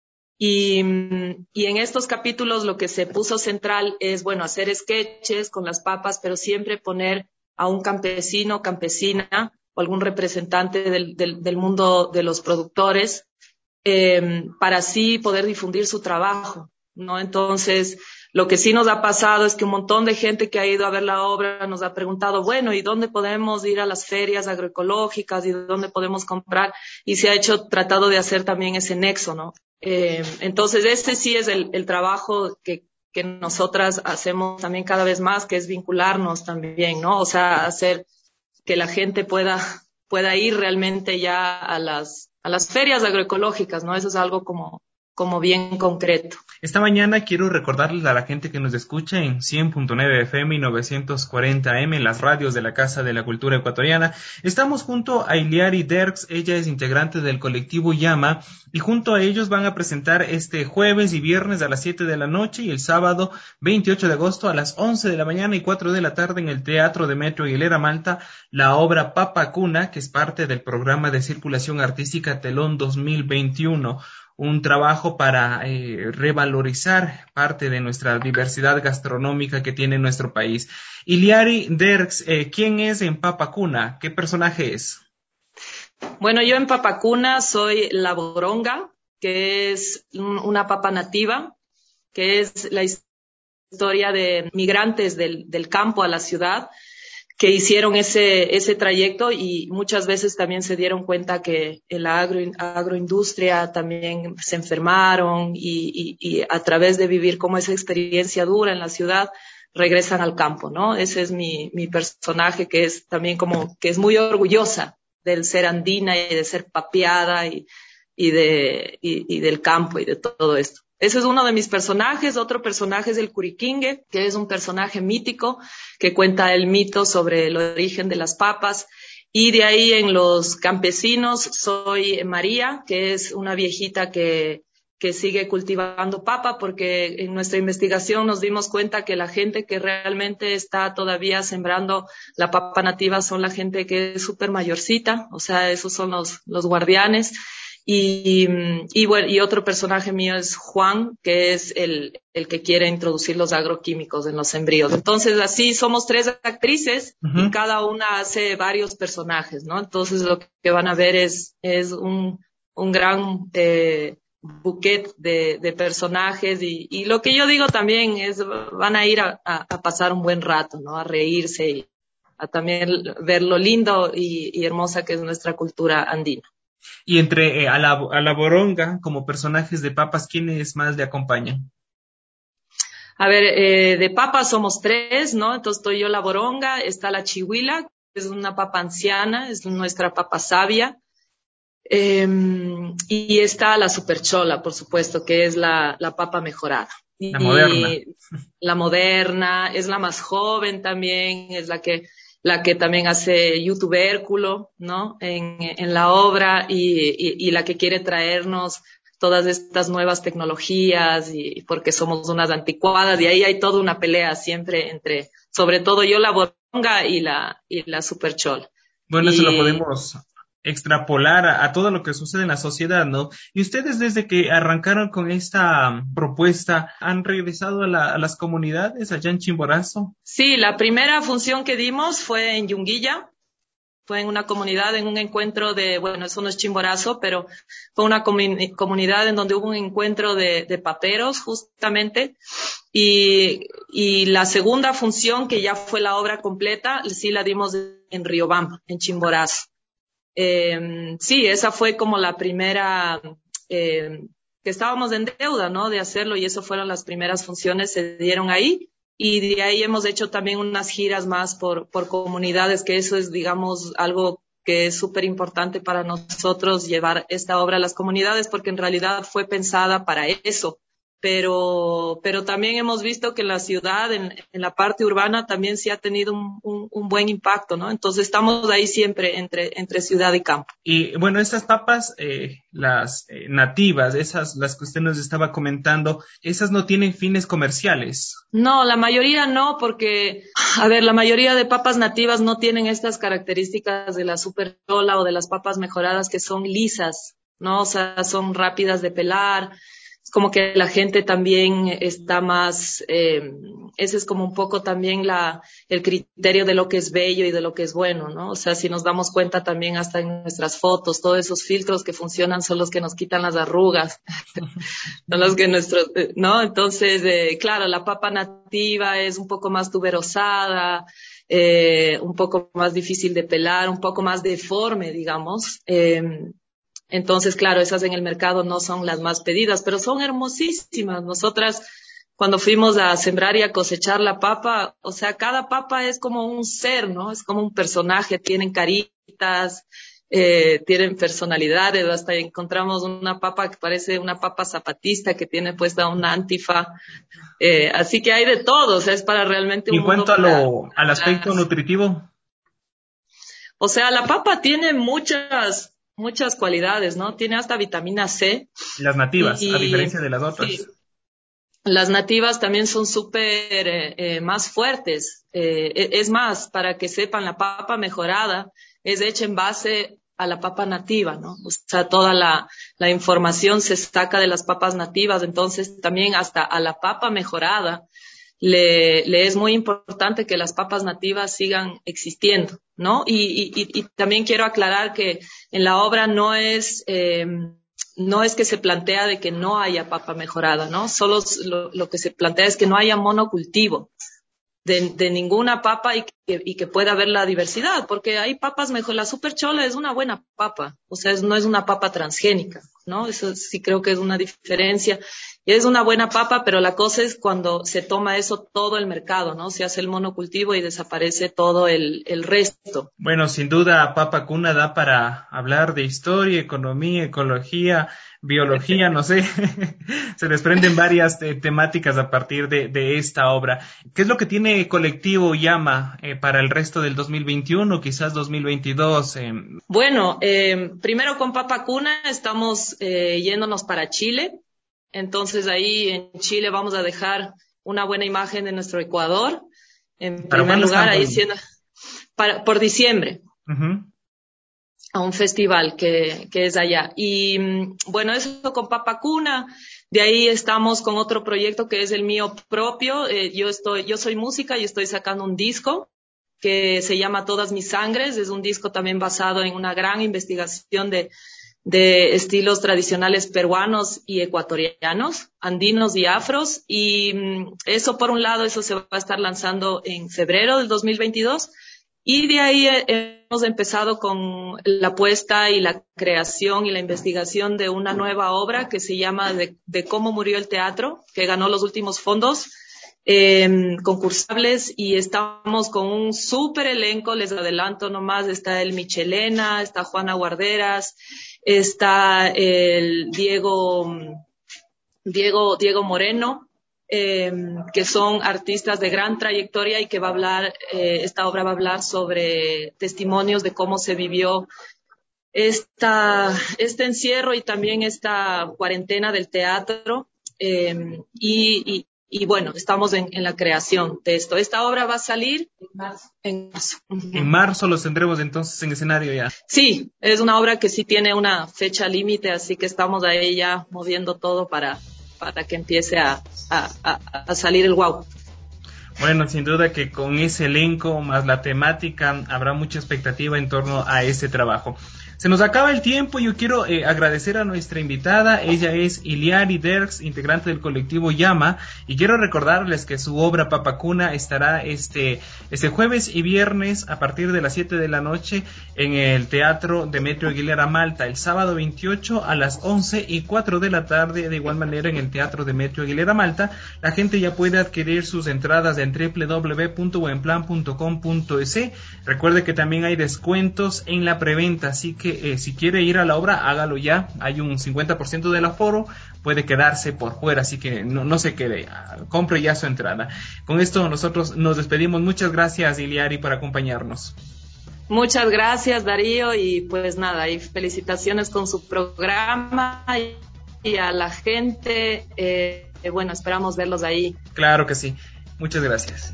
Y en estos capítulos lo que se puso central es, bueno, hacer sketches con las papas, pero siempre poner a un campesino, campesina o algún representante del mundo de los productores, para así poder difundir su trabajo, ¿no? Entonces, lo que sí nos ha pasado es que un montón de gente que ha ido a ver la obra nos ha preguntado, bueno, ¿y dónde podemos ir a las ferias agroecológicas? ¿Y dónde podemos comprar? Y se ha tratado de hacer también ese nexo, ¿no? Entonces, este sí es el trabajo que nosotras hacemos también cada vez más, que es vincularnos también, ¿no? O sea, hacer que la gente pueda ir realmente ya a las ferias agroecológicas, ¿no? Eso es algo como bien concreto. Esta mañana quiero recordarles a la gente que nos escucha en 100.9 FM y 940 AM en las radios de la Casa de la Cultura Ecuatoriana. Estamos junto a Iliari Derks, ella es integrante del colectivo Llama, y junto a ellos van a presentar este jueves y viernes a las 7 de la noche y el sábado 28 de agosto a las 11 de la mañana y 4 de la tarde en el Teatro Demetrio Aguilera Malta, la obra Papa Cuna, que es parte del programa de circulación artística Telón 2021. Un trabajo para revalorizar parte de nuestra diversidad gastronómica que tiene nuestro país. Iliari Derks, ¿quién es en Papa Cuna? ¿Qué personaje es? Bueno, yo en Papa Cuna soy la boronga, que es una papa nativa, que es la historia de migrantes del campo a la ciudad, que hicieron ese trayecto y muchas veces también se dieron cuenta que en la agroindustria también se enfermaron y a través de vivir como esa experiencia dura en la ciudad, regresan al campo, ¿no? Ese es mi personaje, que es también como que es muy orgullosa del ser andina y de ser papeada y del campo y de todo esto. Ese es uno de mis personajes. Otro personaje es el Curiquingue, que es un personaje mítico que cuenta el mito sobre el origen de las papas. Y de ahí en los campesinos soy María, que es una viejita que sigue cultivando papa, porque en nuestra investigación nos dimos cuenta que la gente que realmente está todavía sembrando la papa nativa son la gente que es súper mayorcita, o sea, esos son los guardianes. Y bueno, y otro personaje mío es Juan, que es el que quiere introducir los agroquímicos en los sembríos. Entonces, así somos 3 actrices y cada una hace varios personajes, ¿no? Entonces, lo que van a ver es un gran bouquet de personajes y lo que yo digo también es, van a ir a pasar un buen rato, ¿no? A reírse y a también ver lo lindo y hermosa que es nuestra cultura andina. Y entre a la boronga como personajes de papas, ¿quiénes más le acompañan? A ver, de papas somos 3, ¿no? Entonces estoy yo la boronga, está la chihuila, que es una papa anciana, es nuestra papa sabia, y está la superchola, por supuesto, que es la papa mejorada. Y la moderna. La moderna, es la más joven también, es la que también hace youtubérculo, ¿no? En la obra y la que quiere traernos todas estas nuevas tecnologías y porque somos unas anticuadas y ahí hay toda una pelea siempre entre, sobre todo yo la boronga y la superchol. Bueno, eso lo podemos extrapolar a todo lo que sucede en la sociedad, ¿no? Y ustedes desde que arrancaron con esta propuesta, ¿han regresado a las comunidades allá en Chimborazo? Sí, la primera función que dimos fue en Yunguilla, fue en una comunidad, en un encuentro bueno, eso no es Chimborazo, pero fue una comunidad en donde hubo un encuentro de paperos, justamente, y la segunda función, que ya fue la obra completa, sí la dimos en Riobamba, en Chimborazo. Sí, esa fue como la primera, que estábamos en deuda, ¿no? De hacerlo, y eso fueron las primeras funciones, se dieron ahí. Y de ahí hemos hecho también unas giras más por comunidades, que eso es, digamos, algo que es súper importante para nosotros, llevar esta obra a las comunidades, porque en realidad fue pensada para eso. Pero también hemos visto que en la ciudad, en la parte urbana, también sí ha tenido un buen impacto, ¿no? Entonces estamos ahí siempre entre ciudad y campo. Y bueno, estas papas, las nativas, las que usted nos estaba comentando, esas no tienen fines comerciales. No, la mayoría no, porque, a ver, la mayoría de papas nativas no tienen estas características de la superchola o de las papas mejoradas, que son lisas, ¿no? O sea, son rápidas de pelar. Es como que la gente también está más, ese es como un poco también el criterio de lo que es bello y de lo que es bueno, ¿no? O sea, si nos damos cuenta también hasta en nuestras fotos, todos esos filtros que funcionan son los que nos quitan las arrugas, son los que ¿no? Entonces, claro, la papa nativa es un poco más tuberosada, un poco más difícil de pelar, un poco más deforme, digamos. Entonces, claro, esas en el mercado no son las más pedidas, pero son hermosísimas. Nosotras, cuando fuimos a sembrar y a cosechar la papa, o sea, cada papa es como un ser, ¿no? Es como un personaje, tienen caritas, tienen personalidades. Hasta encontramos una papa que parece una papa zapatista, que tiene puesta una antifa. Así que hay de todo, o sea, es para realmente un mundo. ¿Y en cuanto al aspecto nutritivo? O sea, la papa tiene muchas cualidades, ¿no? Tiene hasta vitamina C. Las nativas, a diferencia de las otras. Sí. Las nativas también son súper más fuertes. Es más, para que sepan, la papa mejorada es hecha en base a la papa nativa, ¿no? O sea, toda la información se saca de las papas nativas, entonces también hasta a la papa mejorada le es muy importante que las papas nativas sigan existiendo, ¿no? Y también quiero aclarar que en la obra no es que se plantea de que no haya papa mejorada, ¿no? Solo lo que se plantea es que no haya monocultivo de ninguna papa y que pueda haber la diversidad, porque hay papas mejor. La superchola es una buena papa, o sea, no es una papa transgénica, ¿no? Eso sí creo que es una diferencia. Es una buena papa, pero la cosa es cuando se toma eso todo el mercado, ¿no? Se hace el monocultivo y desaparece todo el resto. Bueno, sin duda, Papa Cuna da para hablar de historia, economía, ecología, biología, no sé. Se desprenden varias temáticas a partir de esta obra. ¿Qué es lo que tiene Colectivo Llama para el resto del 2021, quizás 2022? Bueno, primero con Papa Cuna estamos yéndonos para Chile. Entonces ahí en Chile vamos a dejar una buena imagen de nuestro Ecuador. En primer lugar, ahí siendo por diciembre, a un festival que es allá. Y bueno, eso con Papa Cuna. De ahí estamos con otro proyecto que es el mío propio. Yo soy música y estoy sacando un disco que se llama Todas mis sangres. Es un disco también basado en una gran investigación de estilos tradicionales peruanos y ecuatorianos, andinos y afros, y eso por un lado, eso se va a estar lanzando en febrero del 2022, y de ahí hemos empezado con la puesta y la creación y la investigación de una nueva obra que se llama de cómo murió el teatro, que ganó los últimos fondos concursables, y estamos con un súper elenco. Les adelanto nomás, está el Michelena, está Juana Guarderas, está el Diego Moreno, que son artistas de gran trayectoria y que va a hablar, esta obra va a hablar sobre testimonios de cómo se vivió este encierro y también esta cuarentena del teatro. Y bueno, estamos en la creación de esto. Esta obra va a salir en marzo. En marzo los tendremos entonces en escenario ya. Sí, es una obra que sí tiene una fecha límite, así que estamos ahí ya moviendo todo para que empiece a salir el wow. Bueno, sin duda que con ese elenco más la temática habrá mucha expectativa en torno a ese trabajo. Se nos acaba el tiempo. Yo quiero agradecer a nuestra invitada. Ella es Iliari Derks, integrante del colectivo Llama, y quiero recordarles que su obra Papacuna estará este jueves y viernes a partir de las 7 de la noche en el Teatro Demetrio Aguilera Malta, el sábado 28 a las 11 y 4 de la tarde, de igual manera en el Teatro Demetrio Aguilera Malta. La gente ya puede adquirir sus entradas en www.buenplan.com.es. Recuerde que también hay descuentos en la preventa, así que si quiere ir a la obra, hágalo ya. Hay un 50% del aforo, puede quedarse por fuera, así que no se quede, compre ya su entrada. Con esto nosotros nos despedimos. Muchas gracias, Iliari, por acompañarnos. Muchas gracias, Darío, y pues nada, y felicitaciones con su programa y a la gente. Bueno, esperamos verlos ahí. Claro que sí. Muchas gracias.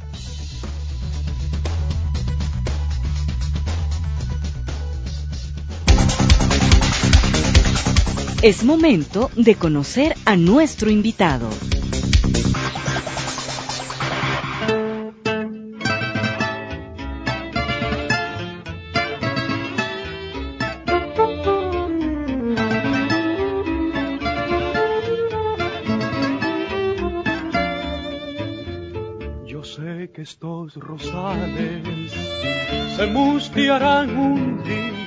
Es momento de conocer a nuestro invitado. Yo sé que estos rosales se mustiarán un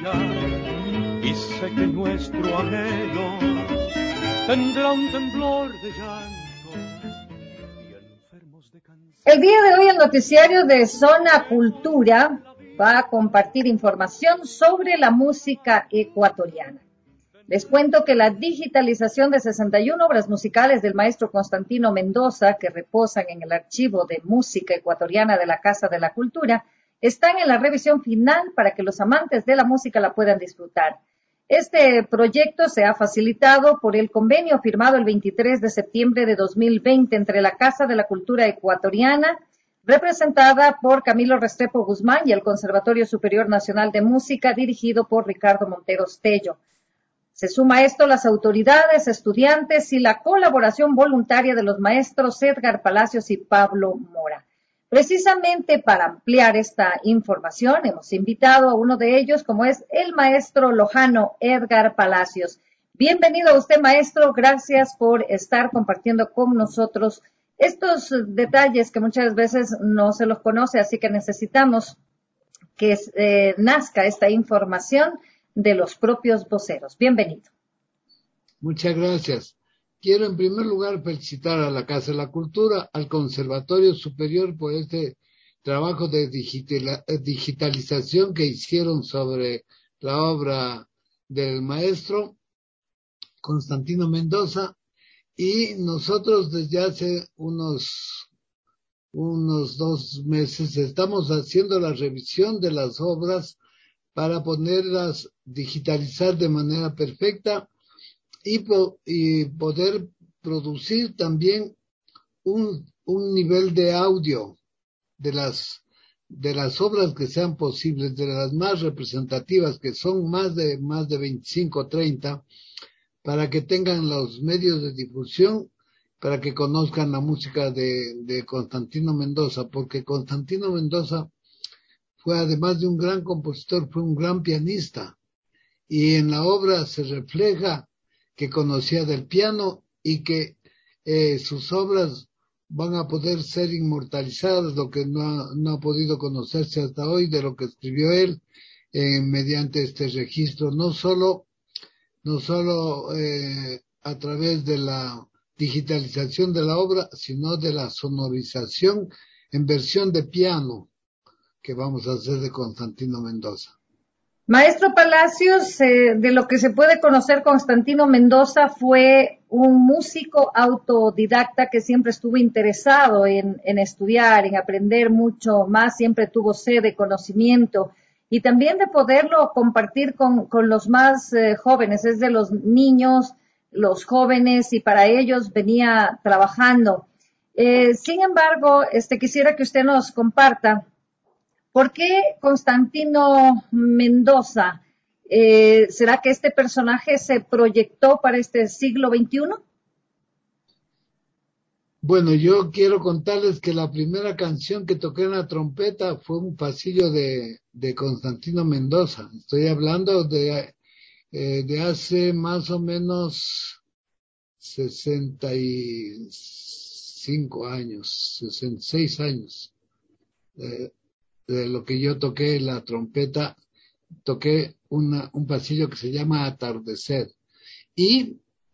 día y sé que nuestro anhelo tendrá un temblor de llanto y enfermos de cansancio. El día de hoy el noticiario de Zona Cultura va a compartir información sobre la música ecuatoriana. Les cuento que la digitalización de 61 obras musicales del maestro Constantino Mendoza, que reposan en el archivo de música ecuatoriana de la Casa de la Cultura, están en la revisión final para que los amantes de la música la puedan disfrutar. Este proyecto se ha facilitado por el convenio firmado el 23 de septiembre de 2020 entre la Casa de la Cultura Ecuatoriana, representada por Camilo Restrepo Guzmán, y el Conservatorio Superior Nacional de Música, dirigido por Ricardo Monteros Tello. Se suma a esto las autoridades, estudiantes y la colaboración voluntaria de los maestros Edgar Palacios y Pablo Mora. Precisamente para ampliar esta información hemos invitado a uno de ellos, como es el maestro lojano Edgar Palacios. Bienvenido a usted, maestro. Gracias por estar compartiendo con nosotros estos detalles que muchas veces no se los conoce, así que necesitamos que nazca esta información de los propios voceros. Bienvenido. Muchas gracias. Quiero en primer lugar felicitar a la Casa de la Cultura, al Conservatorio Superior por este trabajo de digitalización que hicieron sobre la obra del maestro Constantino Mendoza, y nosotros desde hace unos 2 meses estamos haciendo la revisión de las obras para poderlas digitalizar de manera perfecta y poder producir también un nivel de audio de las obras que sean posibles, de las más representativas, que son más de 25 o 30, para que tengan los medios de difusión, para que conozcan la música de Constantino Mendoza, porque Constantino Mendoza fue, además de un gran compositor, fue un gran pianista, y en la obra se refleja que conocía del piano y que sus obras van a poder ser inmortalizadas, lo que no ha podido conocerse hasta hoy de lo que escribió él, mediante este registro, no solo a través de la digitalización de la obra, sino de la sonorización en versión de piano que vamos a hacer de Constantino Mendoza. Maestro Palacios, de lo que se puede conocer, Constantino Mendoza fue un músico autodidacta que siempre estuvo interesado en estudiar, en aprender mucho más, siempre tuvo sed de conocimiento y también de poderlo compartir con los más jóvenes, es de los niños, los jóvenes, y para ellos venía trabajando. Sin embargo, quisiera que usted nos comparta por qué Constantino Mendoza. ¿Será que este personaje se proyectó para este siglo XXI? Bueno, yo quiero contarles que la primera canción que toqué en la trompeta fue un pasillo de Constantino Mendoza. Estoy hablando de hace más o menos 65 años, 66 años. De lo que yo toqué la trompeta, toqué un pasillo que se llama Atardecer. Y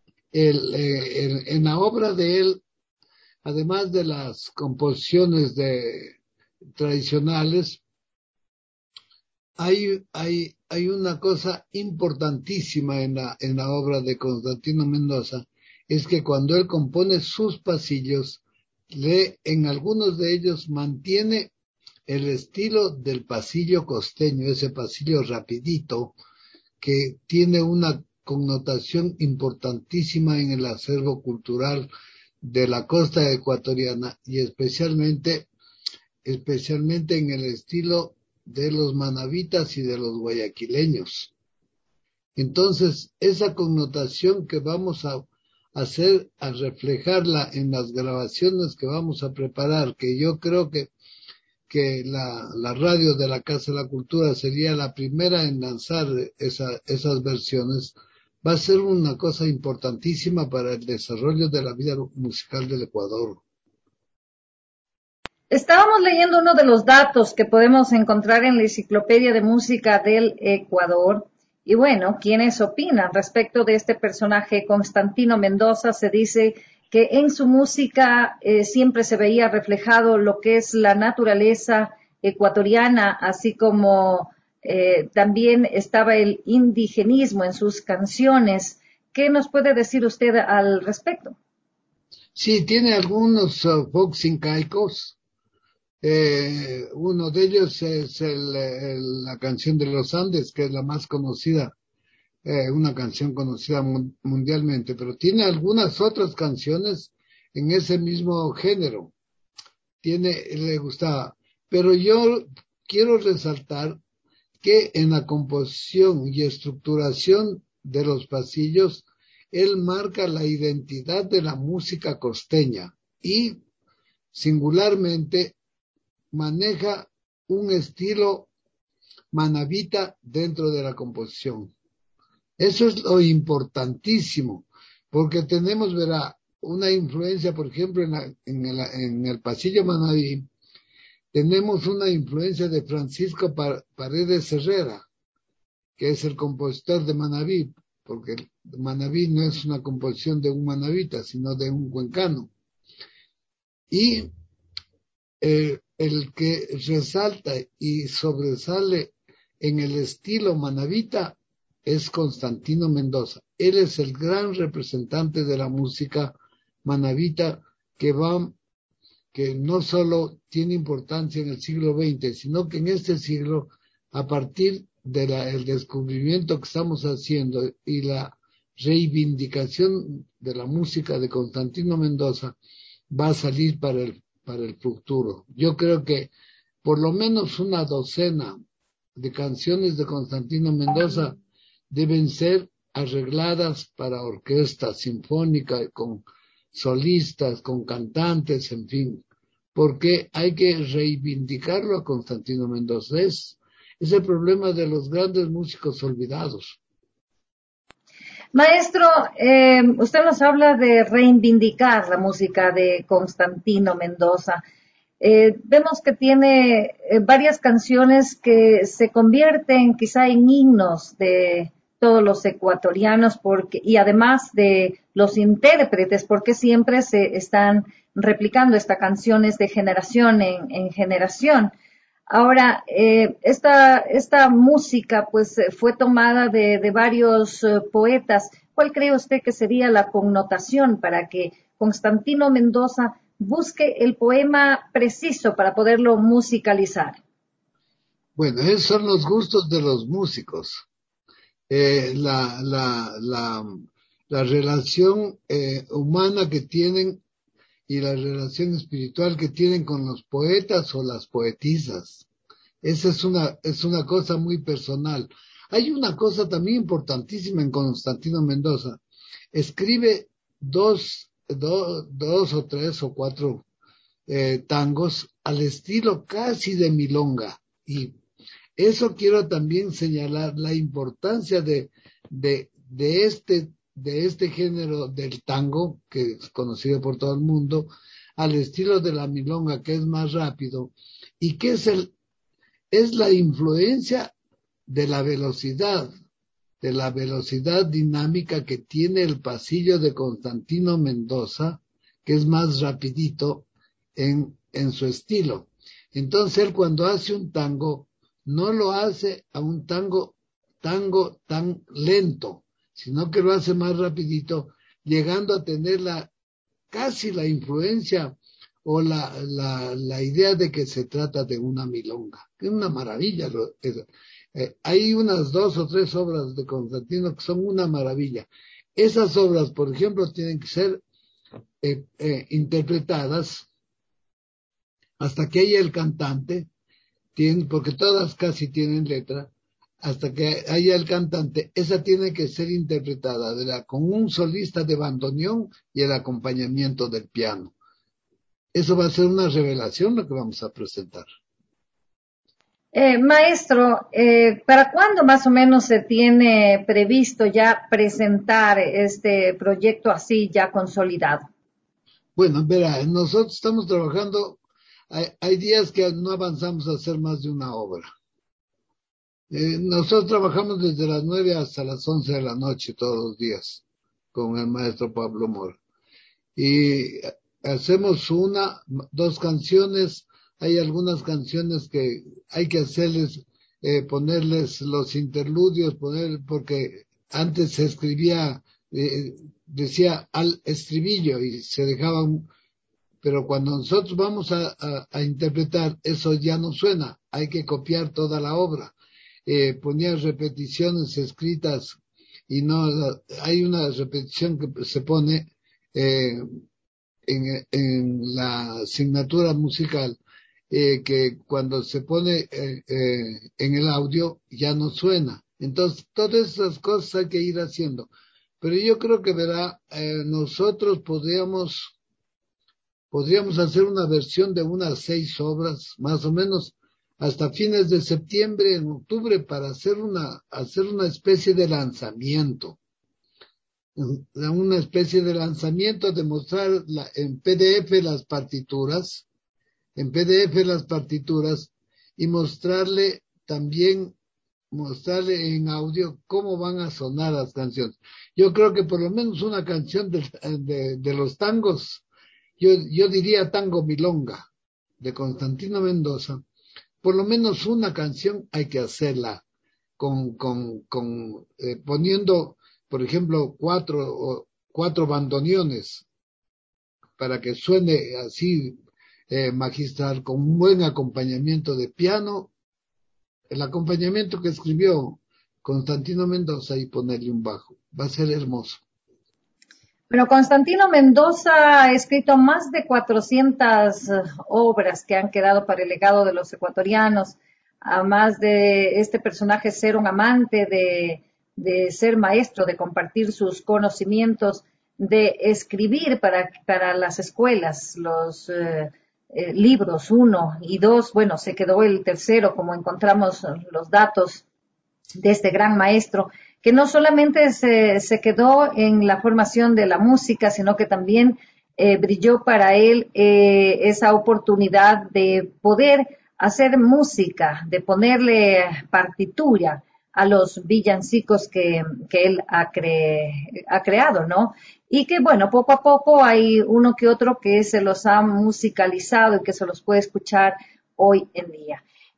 en la obra de él, además de las composiciones tradicionales, hay una cosa importantísima en la obra de Constantino Mendoza, es que cuando él compone sus pasillos, en algunos de ellos mantiene el estilo del pasillo costeño, ese pasillo rapidito, que tiene una connotación importantísima en el acervo cultural de la costa ecuatoriana y especialmente en el estilo de los manavitas y de los guayaquileños. Entonces, esa connotación que vamos a hacer, a reflejarla en las grabaciones que vamos a preparar, que yo creo que la radio de la Casa de la Cultura sería la primera en lanzar esas versiones, va a ser una cosa importantísima para el desarrollo de la vida musical del Ecuador. Estábamos leyendo uno de los datos que podemos encontrar en la Enciclopedia de Música del Ecuador. Y bueno, ¿quiénes opinan respecto de este personaje Constantino Mendoza? Se dice que en su música siempre se veía reflejado lo que es la naturaleza ecuatoriana, así como también estaba el indigenismo en sus canciones. ¿Qué nos puede decir usted al respecto? Sí, tiene algunos folk incaicos. Uno de ellos es la canción de los Andes, que es la más conocida, una canción conocida mundialmente, pero tiene algunas otras canciones en ese mismo género. Le gustaba. Pero yo quiero resaltar que en la composición y estructuración de los pasillos, él marca la identidad de la música costeña y singularmente maneja un estilo manavita dentro de la composición. Eso es lo importantísimo, porque tenemos, verá, una influencia, por ejemplo, en el pasillo manaví, tenemos una influencia de Francisco Paredes Herrera, que es el compositor de Manaví, porque Manaví no es una composición de un manavita, sino de un cuencano. Y el que resalta y sobresale en el estilo manavita es Constantino Mendoza. Él es el gran representante de la música manavita que no solo tiene importancia en el siglo XX, sino que en este siglo, a partir del descubrimiento que estamos haciendo y la reivindicación de la música de Constantino Mendoza, va a salir para el futuro. Yo creo que por lo menos una docena de canciones de Constantino Mendoza deben ser arregladas para orquesta sinfónica, con solistas, con cantantes, en fin, porque hay que reivindicarlo a Constantino Mendoza. Es el problema de los grandes músicos olvidados. Maestro, usted nos habla de reivindicar la música de Constantino Mendoza. Vemos que tiene varias canciones que se convierten quizá en himnos de todos los ecuatorianos y además de los intérpretes, porque siempre se están replicando estas canciones de generación en generación. Ahora, esta música pues fue tomada de varios poetas. ¿cuál cree usted que sería la connotación para que Constantino Mendoza busque el poema preciso para poderlo musicalizar? Bueno, esos son los gustos de los músicos. La relación humana que tienen y la relación espiritual que tienen con los poetas o las poetisas. Esa es una cosa muy personal. Hay una cosa también importantísima en Constantino Mendoza. Escribe dos o tres o cuatro tangos al estilo casi de milonga. Y eso quiero también señalar la importancia de este género del tango, que es conocido por todo el mundo, al estilo de la milonga, que es más rápido, y que es la influencia de la velocidad dinámica que tiene el pasillo de Constantino Mendoza, que es más rapidito en su estilo. Entonces él, cuando hace un tango, no lo hace a un tango tan lento, sino que lo hace más rapidito, llegando a tener casi la influencia o la idea de que se trata de una milonga. Es una maravilla. Hay unas 2 o 3 obras de Constantino que son una maravilla. Esas obras, por ejemplo, tienen que ser interpretadas hasta que haya el cantante, porque todas casi tienen letra, hasta que haya el cantante. Esa tiene que ser interpretada con un solista de bandoneón y el acompañamiento del piano. Eso va a ser una revelación lo que vamos a presentar. Maestro, ¿para cuándo más o menos se tiene previsto ya presentar este proyecto así ya consolidado? Bueno, verá, nosotros estamos trabajando, hay días que no avanzamos a hacer más de una obra. Nosotros trabajamos desde las 9 hasta las 11 de la noche todos los días con el maestro Pablo Mora. Y hacemos 1, 2 canciones. Hay algunas canciones que hay que hacerles, ponerles los interludios, porque antes se escribía, decía al estribillo y se dejaban, pero cuando nosotros vamos a interpretar, eso ya no suena, hay que copiar toda la obra. Ponía repeticiones escritas y no, hay una repetición que se pone en la asignatura musical, que cuando se pone en el audio ya no suena. Entonces, todas esas cosas hay que ir haciendo. Pero yo creo que, verá, nosotros podríamos hacer una versión de unas 6 obras, más o menos, hasta fines de septiembre, en octubre, para hacer una especie de lanzamiento. Una especie de lanzamiento, de mostrar en PDF las partituras, y mostrarle en audio cómo van a sonar las canciones. Yo creo que por lo menos una canción de los tangos, yo diría tango milonga, de Constantino Mendoza, por lo menos una canción hay que hacerla poniendo, por ejemplo, 4 bandoneones para que suene así magistral, con un buen acompañamiento de piano, el acompañamiento que escribió Constantino Mendoza, y ponerle un bajo. Va a ser hermoso. Pero Constantino Mendoza ha escrito más de 400 obras que han quedado para el legado de los ecuatorianos, además de este personaje ser un amante de ser maestro, de compartir sus conocimientos, de escribir para las escuelas, los libros 1 y 2, bueno, se quedó el tercero, como encontramos los datos de este gran maestro, que no solamente se quedó en la formación de la música, sino que también brilló para él esa oportunidad de poder hacer música, de ponerle partitura a los villancicos que él ha creado, ¿no? Y que, bueno, poco a poco hay uno que otro que se los ha musicalizado y que se los puede escuchar hoy en día.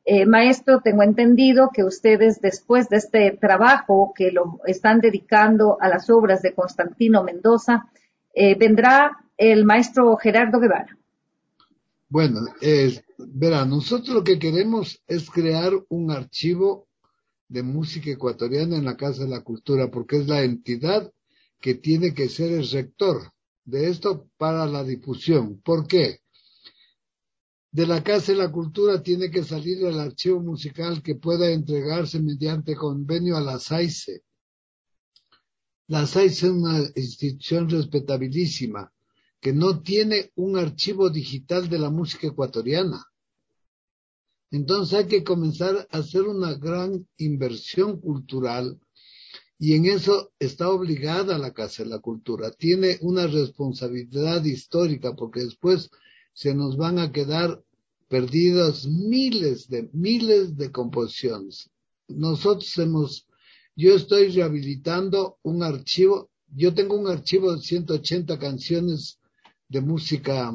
Maestro, tengo entendido que ustedes, después de este trabajo que lo están dedicando a las obras de Constantino Mendoza, vendrá el maestro Gerardo Guevara. Bueno, verá, nosotros lo que queremos es crear un archivo de música ecuatoriana en la Casa de la Cultura, porque es la entidad que tiene que ser el rector de esto para la difusión. ¿Por qué? De la Casa de la Cultura tiene que salir el archivo musical que pueda entregarse mediante convenio a la SAICE. La SAICE es una institución respetabilísima que no tiene un archivo digital de la música ecuatoriana. Entonces hay que comenzar a hacer una gran inversión cultural y en eso está obligada la Casa de la Cultura. Tiene una responsabilidad histórica porque después se nos van a quedar perdidas miles de composiciones. Yo estoy rehabilitando un archivo, yo tengo un archivo de 180 canciones de música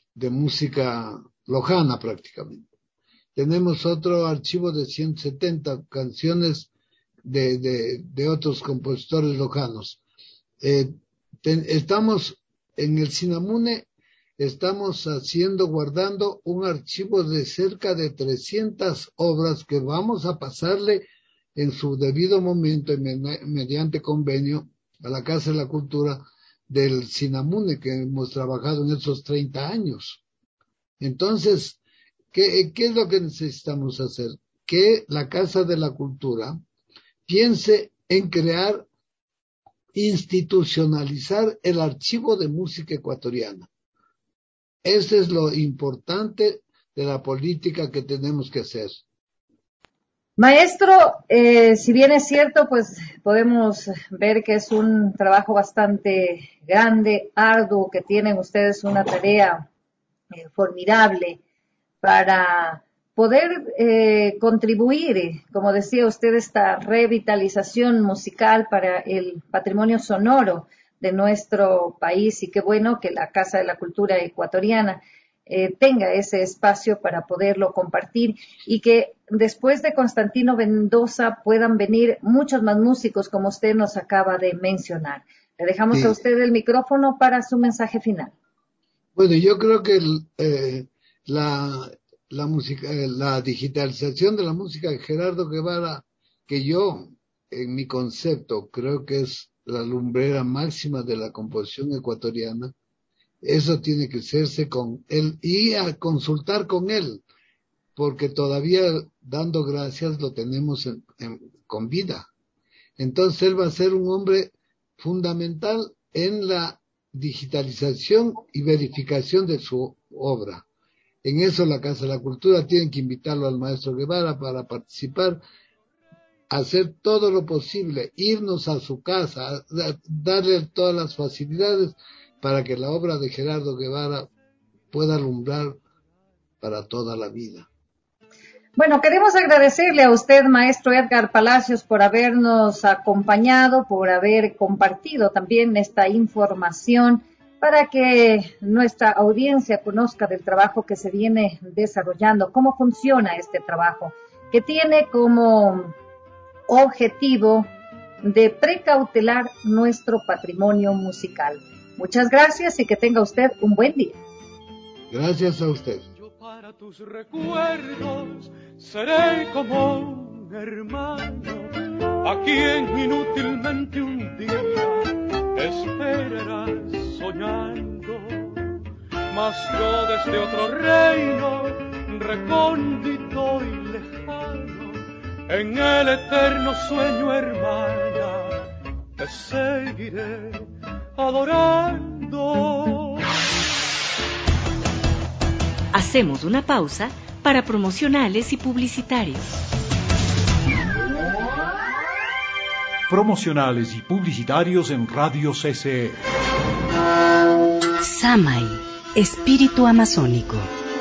lojana prácticamente. Tenemos otro archivo de 170 canciones de otros compositores lojanos. Estamos en el Sinamune, estamos guardando un archivo de cerca de 300 obras que vamos a pasarle en su debido momento, mediante convenio, a la Casa de la Cultura del Sinamune, que hemos trabajado en esos 30 años. Entonces, ¿qué es lo que necesitamos hacer? Que la Casa de la Cultura piense en institucionalizar el archivo de música ecuatoriana. Eso es lo importante de la política que tenemos que hacer. Maestro, si bien es cierto, pues podemos ver que es un trabajo bastante grande, arduo, que tienen ustedes una tarea formidable para poder contribuir, como decía usted, esta revitalización musical para el patrimonio sonoro de nuestro país, y qué bueno que la Casa de la Cultura Ecuatoriana tenga ese espacio para poderlo compartir, y que después de Constantino Mendoza puedan venir muchos más músicos, como usted nos acaba de mencionar. Le dejamos a usted el micrófono para su mensaje final. Bueno, yo creo que la digitalización de la música de Gerardo Guevara, que yo, en mi concepto, creo que es la lumbrera máxima de la composición ecuatoriana, eso tiene que hacerse con él y a consultar con él, porque todavía, dando gracias, lo tenemos con vida. Entonces él va a ser un hombre fundamental en la digitalización y verificación de su obra. En eso la Casa de la Cultura tiene que invitarlo al maestro Guevara para participar, hacer todo lo posible, irnos a su casa, darle todas las facilidades para que la obra de Gerardo Guevara pueda alumbrar para toda la vida. Bueno, queremos agradecerle a usted, maestro Edgar Palacios, por habernos acompañado, por haber compartido también esta información para que nuestra audiencia conozca del trabajo que se viene desarrollando, cómo funciona este trabajo, que tiene como objetivo de precautelar nuestro patrimonio musical. Muchas gracias y que tenga usted un buen día. Gracias a usted. Yo para tus recuerdos seré como un hermano, a quien inútilmente un día esperarás soñando. Mas yo desde otro reino, recóndito y lejano, en el eterno sueño, hermana, te seguiré adorando. Hacemos una pausa para promocionales y publicitarios. Promocionales y publicitarios en Radio CCE. Samay, Espíritu Amazónico.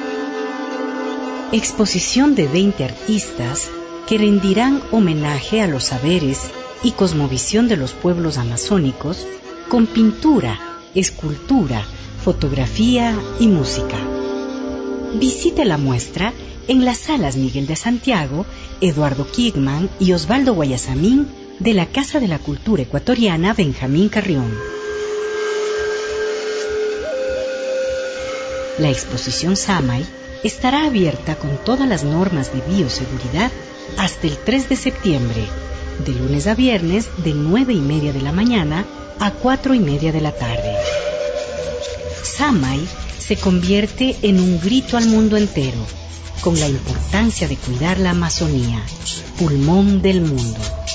Exposición de 20 artistas que rendirán homenaje a los saberes y cosmovisión de los pueblos amazónicos con pintura, escultura, fotografía y música. Visite la muestra En las salas Miguel de Santiago, Eduardo Kigman y Osvaldo Guayasamín de la Casa de la Cultura Ecuatoriana Benjamín Carrión. La exposición Samay estará abierta con todas las normas de bioseguridad hasta el 3 de septiembre, de lunes a viernes de 9:30 de la mañana a 4:30 de la tarde. Samay se convierte en un grito al mundo entero, con la importancia de cuidar la Amazonía, pulmón del mundo.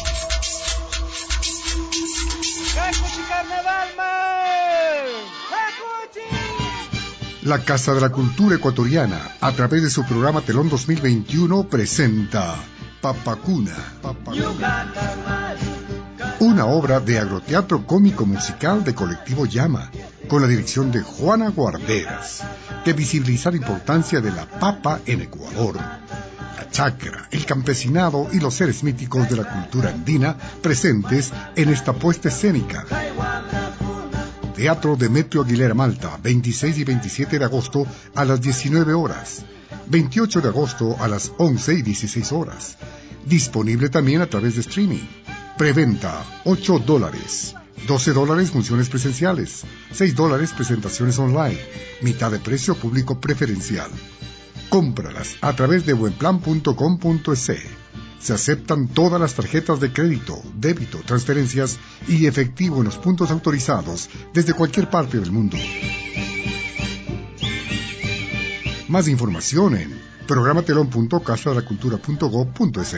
La Casa de la Cultura Ecuatoriana, a través de su programa Telón 2021, presenta Papacuna. Una obra de agroteatro cómico musical de Colectivo Llama, con la dirección de Juana Guarderas, que visibiliza la importancia de la papa en Ecuador. La chacra, el campesinado y los seres míticos de la cultura andina presentes en esta puesta escénica. Teatro Demetrio Aguilera Malta, 26 y 27 de agosto a las 19 horas. 28 de agosto a las 11 y 16 horas. Disponible también a través de streaming. Preventa, $8. $12 funciones presenciales. $6 presentaciones online. Mitad de precio público preferencial. Cómpralas a través de buenplan.com.es. Se aceptan todas las tarjetas de crédito, débito, transferencias y efectivo en los puntos autorizados desde cualquier parte del mundo. Más información en programatelón.casadelacultura.gov.es.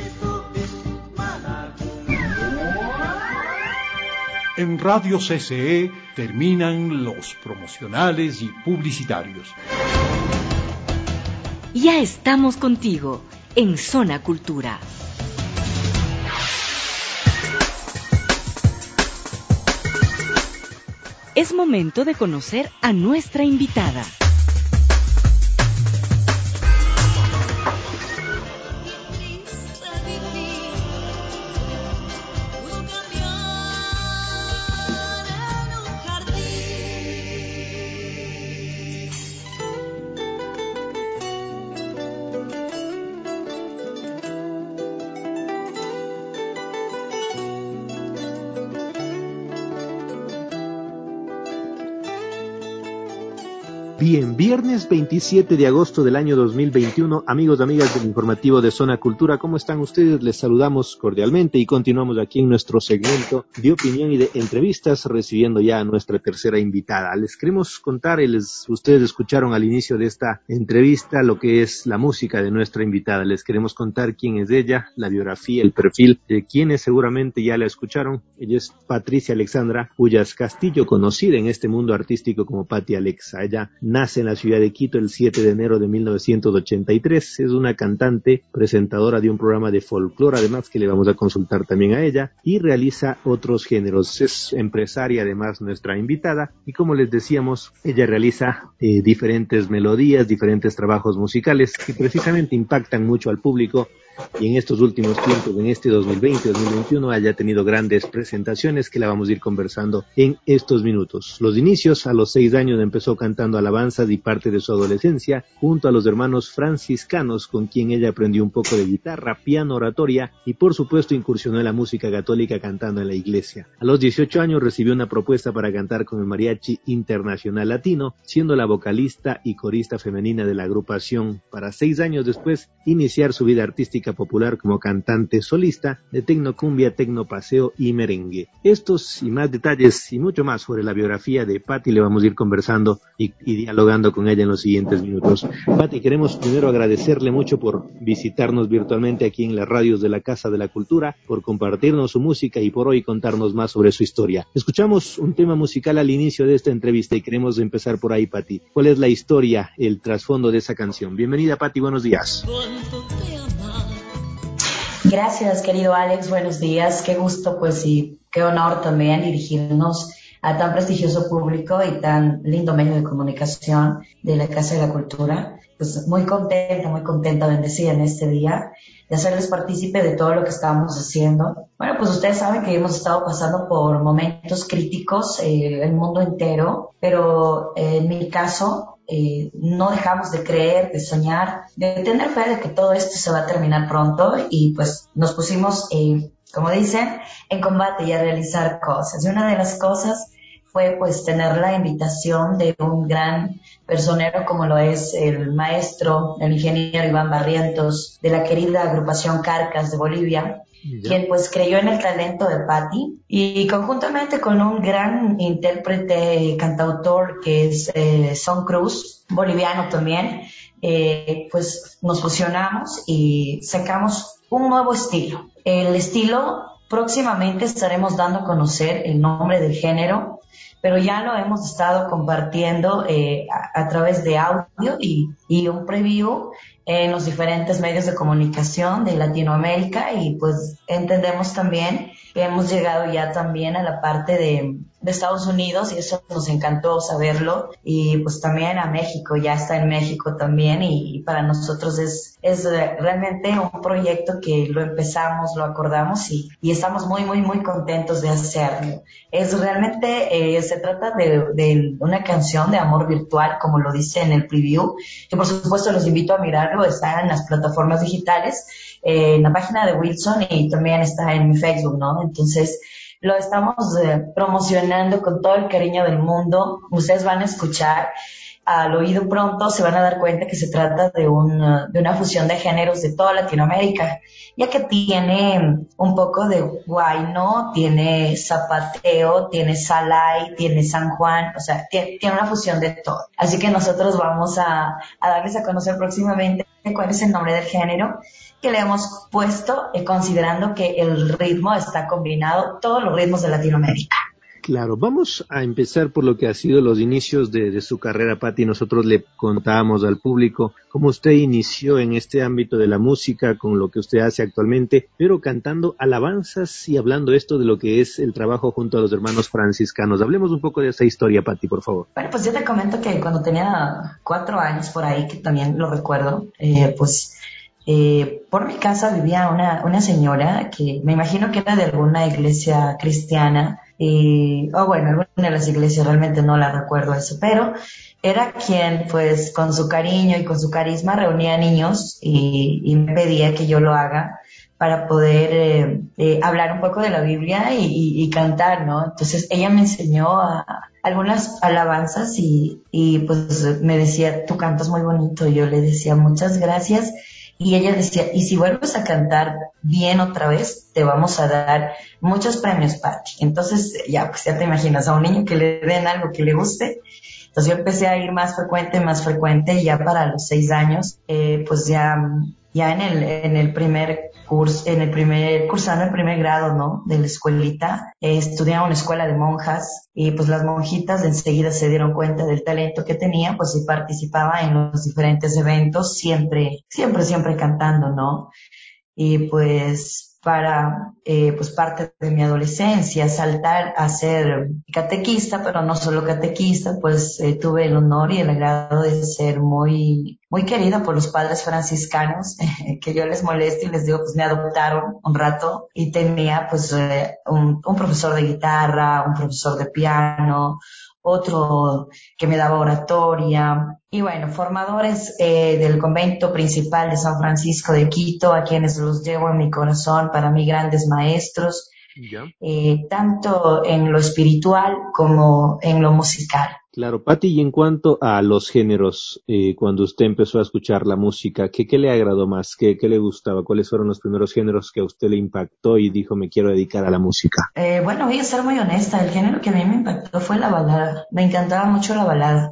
En Radio CCE terminan los promocionales y publicitarios. Ya estamos contigo en Zona Cultura. Es momento de conocer a nuestra invitada. Bien, viernes 27 de agosto del año 2021, amigos y amigas del informativo de Zona Cultura, ¿cómo están ustedes? Les saludamos cordialmente y continuamos aquí en nuestro segmento de opinión y de entrevistas, recibiendo ya a nuestra tercera invitada. Les queremos contar, ustedes escucharon al inicio de esta entrevista lo que es la música de nuestra invitada. Les queremos contar quién es ella, la biografía, el perfil de quienes seguramente ya la escucharon. Ella es Patricia Alexandra Pullas Castillo, conocida en este mundo artístico como Pati Alexa. Ella nace en la ciudad de Quito el 7 de enero de 1983. Es una cantante, presentadora de un programa de folclore, además que le vamos a consultar también a ella, y realiza otros géneros. Es empresaria, además, nuestra invitada, y como les decíamos, ella realiza diferentes melodías, diferentes trabajos musicales que precisamente impactan mucho al público. Y en estos últimos tiempos, en este 2020-2021, haya tenido grandes presentaciones que la vamos a ir conversando en estos minutos. Los inicios, a los 6 años empezó cantando alabanzas y parte de su adolescencia junto a los hermanos franciscanos, con quien ella aprendió un poco de guitarra, piano, oratoria y por supuesto incursionó en la música católica cantando en la iglesia. A los 18 años recibió una propuesta para cantar con el Mariachi Internacional Latino, siendo la vocalista y corista femenina de la agrupación, para 6 años después iniciar su vida artística popular como cantante solista de tecnocumbia, tecnopaseo y merengue. Estos y más detalles y mucho más sobre la biografía de Pati le vamos a ir conversando y dialogando con ella en los siguientes minutos. Pati, queremos primero agradecerle mucho por visitarnos virtualmente aquí en las radios de la Casa de la Cultura, por compartirnos su música y por hoy contarnos más sobre su historia. Escuchamos un tema musical al inicio de esta entrevista y queremos empezar por ahí, Pati. ¿Cuál es la historia, el trasfondo de esa canción? Bienvenida, Pati, buenos días. Gracias, querido Alex, buenos días, qué gusto pues y qué honor también dirigirnos a tan prestigioso público y tan lindo medio de comunicación de la Casa de la Cultura. Pues muy contenta, bendecida en este día de hacerles partícipe de todo lo que estábamos haciendo. Bueno, pues ustedes saben que hemos estado pasando por momentos críticos el mundo entero, pero en mi caso no dejamos de creer, de soñar, de tener fe de que todo esto se va a terminar pronto y pues nos pusimos, como dicen, en combate y a realizar cosas. Y una de las cosas fue pues tener la invitación de un gran personero como lo es el maestro, el ingeniero Iván Barrientos, de la querida agrupación Carcas de Bolivia, quien pues creyó en el talento de Patti y conjuntamente con un gran intérprete, cantautor que es Son Cruz, boliviano también, pues nos fusionamos y sacamos un nuevo estilo. El estilo, próximamente estaremos dando a conocer el nombre del género, pero ya lo hemos estado compartiendo a través de audio y un preview en los diferentes medios de comunicación de Latinoamérica y pues entendemos también que hemos llegado ya también a la parte de Estados Unidos y eso nos encantó saberlo y pues también a México, ya está en México también y para nosotros es realmente un proyecto que lo empezamos, lo acordamos y estamos muy contentos de hacerlo. Es realmente, se trata de una canción de amor virtual, como lo dice en el preview, que por supuesto los invito a mirarlo, está en las plataformas digitales, en la página de Wilson y también está en mi Facebook, ¿no? Entonces, lo estamos promocionando con todo el cariño del mundo. Ustedes van a escuchar al oído pronto, se van a dar cuenta que se trata de una fusión de géneros de toda Latinoamérica, ya que tiene un poco de huayno, tiene zapateo, tiene salay, tiene San Juan, o sea, tiene una fusión de todo. Así que nosotros vamos a darles a conocer próximamente cuál es el nombre del género que le hemos puesto, considerando que el ritmo está combinado, todos los ritmos de Latinoamérica. Claro, vamos a empezar por lo que ha sido los inicios de su carrera, Patti. Nosotros le contábamos al público cómo usted inició en este ámbito de la música, con lo que usted hace actualmente, pero cantando alabanzas y hablando esto de lo que es el trabajo junto a los hermanos franciscanos. Hablemos un poco de esa historia, Patti, por favor. Bueno, pues yo te comento que cuando tenía 4 años por ahí, que también lo recuerdo, por mi casa vivía una señora que me imagino que era de alguna iglesia cristiana, alguna de las iglesias, realmente no la recuerdo eso, pero era quien pues con su cariño y con su carisma reunía niños y me pedía que yo lo haga para poder hablar un poco de la Biblia y cantar, ¿no? Entonces ella me enseñó algunas alabanzas y pues me decía, tú cantas muy bonito. Yo le decía, muchas gracias. Y ella decía, y si vuelves a cantar bien otra vez, te vamos a dar muchos premios, Patti. Entonces, ya te imaginas, a un niño que le den algo que le guste. Entonces yo empecé a ir más frecuente, y ya para los 6 años, pues ya en el primer curso, cursando el primer grado, ¿no? De la escuelita, estudié en una escuela de monjas y pues las monjitas enseguida se dieron cuenta del talento que tenía, pues y participaba en los diferentes eventos, siempre cantando, ¿no? Y pues para pues parte de mi adolescencia saltar a ser catequista, pero no solo catequista, pues tuve el honor y el agrado de ser muy querida por los padres franciscanos, que yo les molesto y les digo, pues me adoptaron un rato y tenía pues un profesor de guitarra, un profesor de piano, otro que me daba oratoria, y bueno, formadores del convento principal de San Francisco de Quito, a quienes los llevo en mi corazón, para mí grandes maestros, tanto en lo espiritual como en lo musical. Claro, Patti, y en cuanto a los géneros, cuando usted empezó a escuchar la música, ¿qué le agradó más? ¿Qué le gustaba? ¿Cuáles fueron los primeros géneros que a usted le impactó y dijo, me quiero dedicar a la música? Bueno, voy a ser muy honesta, el género que a mí me impactó fue la balada. Me encantaba mucho la balada.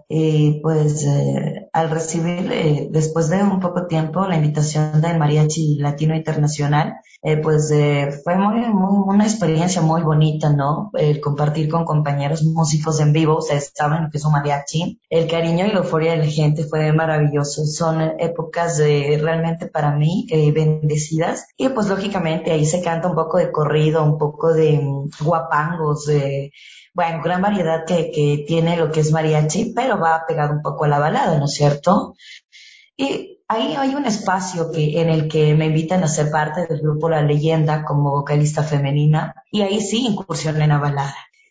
Al recibir, después de un poco tiempo, la invitación del Mariachi Latino Internacional, fue una experiencia muy bonita, ¿no? El compartir con compañeros músicos en vivo, o sea, estaban lo que es un mariachi. El cariño y la euforia de la gente fue maravilloso. Son épocas realmente para mí bendecidas. Y pues lógicamente ahí se canta un poco de corrido, un poco de guapangos, gran variedad que tiene lo que es mariachi, pero va pegado un poco a la balada, ¿no es cierto? Y ahí hay un espacio en el que me invitan a ser parte del grupo La Leyenda como vocalista femenina, y ahí sí incursioné en la balada.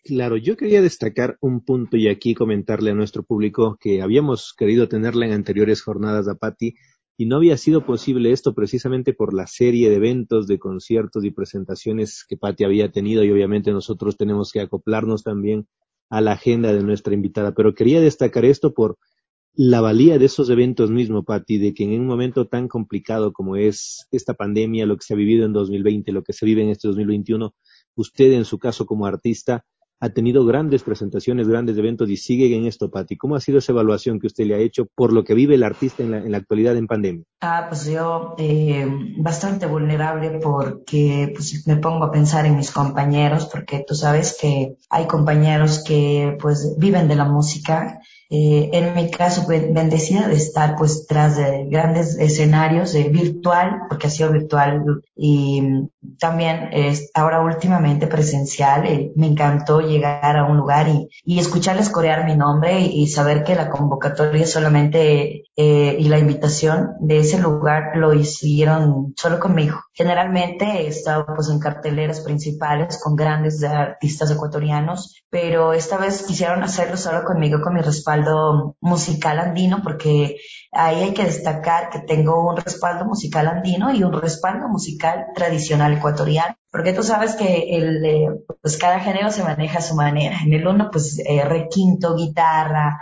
Claro, yo quería destacar un punto y aquí comentarle a nuestro público que habíamos querido tenerla en anteriores jornadas a Patti y no había sido posible esto precisamente por la serie de eventos, de conciertos y presentaciones que Patti había tenido y obviamente nosotros tenemos que acoplarnos también a la agenda de nuestra invitada. Pero quería destacar esto por la valía de esos eventos mismo, Patti, de que en un momento tan complicado como es esta pandemia, lo que se ha vivido en 2020, lo que se vive en este 2021, usted en su caso como artista ha tenido grandes presentaciones, grandes eventos y sigue en esto, Patti. ¿Cómo ha sido esa evaluación que usted le ha hecho por lo que vive el artista en la actualidad en pandemia? Pues yo bastante vulnerable porque pues, me pongo a pensar en mis compañeros, porque tú sabes que hay compañeros que pues viven de la música. En mi caso, pues, bendecida de estar pues tras de grandes escenarios virtual, porque ha sido virtual y también ahora últimamente presencial. Me encantó llegar a un lugar y escucharles corear mi nombre y saber que la convocatoria solamente y la invitación de ese lugar lo hicieron solo conmigo. Generalmente he estado pues en carteleras principales con grandes artistas ecuatorianos, pero esta vez quisieron hacerlo solo conmigo, con mi respaldo musical andino, porque ahí hay que destacar que tengo un respaldo musical andino y un respaldo musical tradicional ecuatoriano, porque tú sabes que pues cada género se maneja a su manera. En el uno pues requinto, guitarra,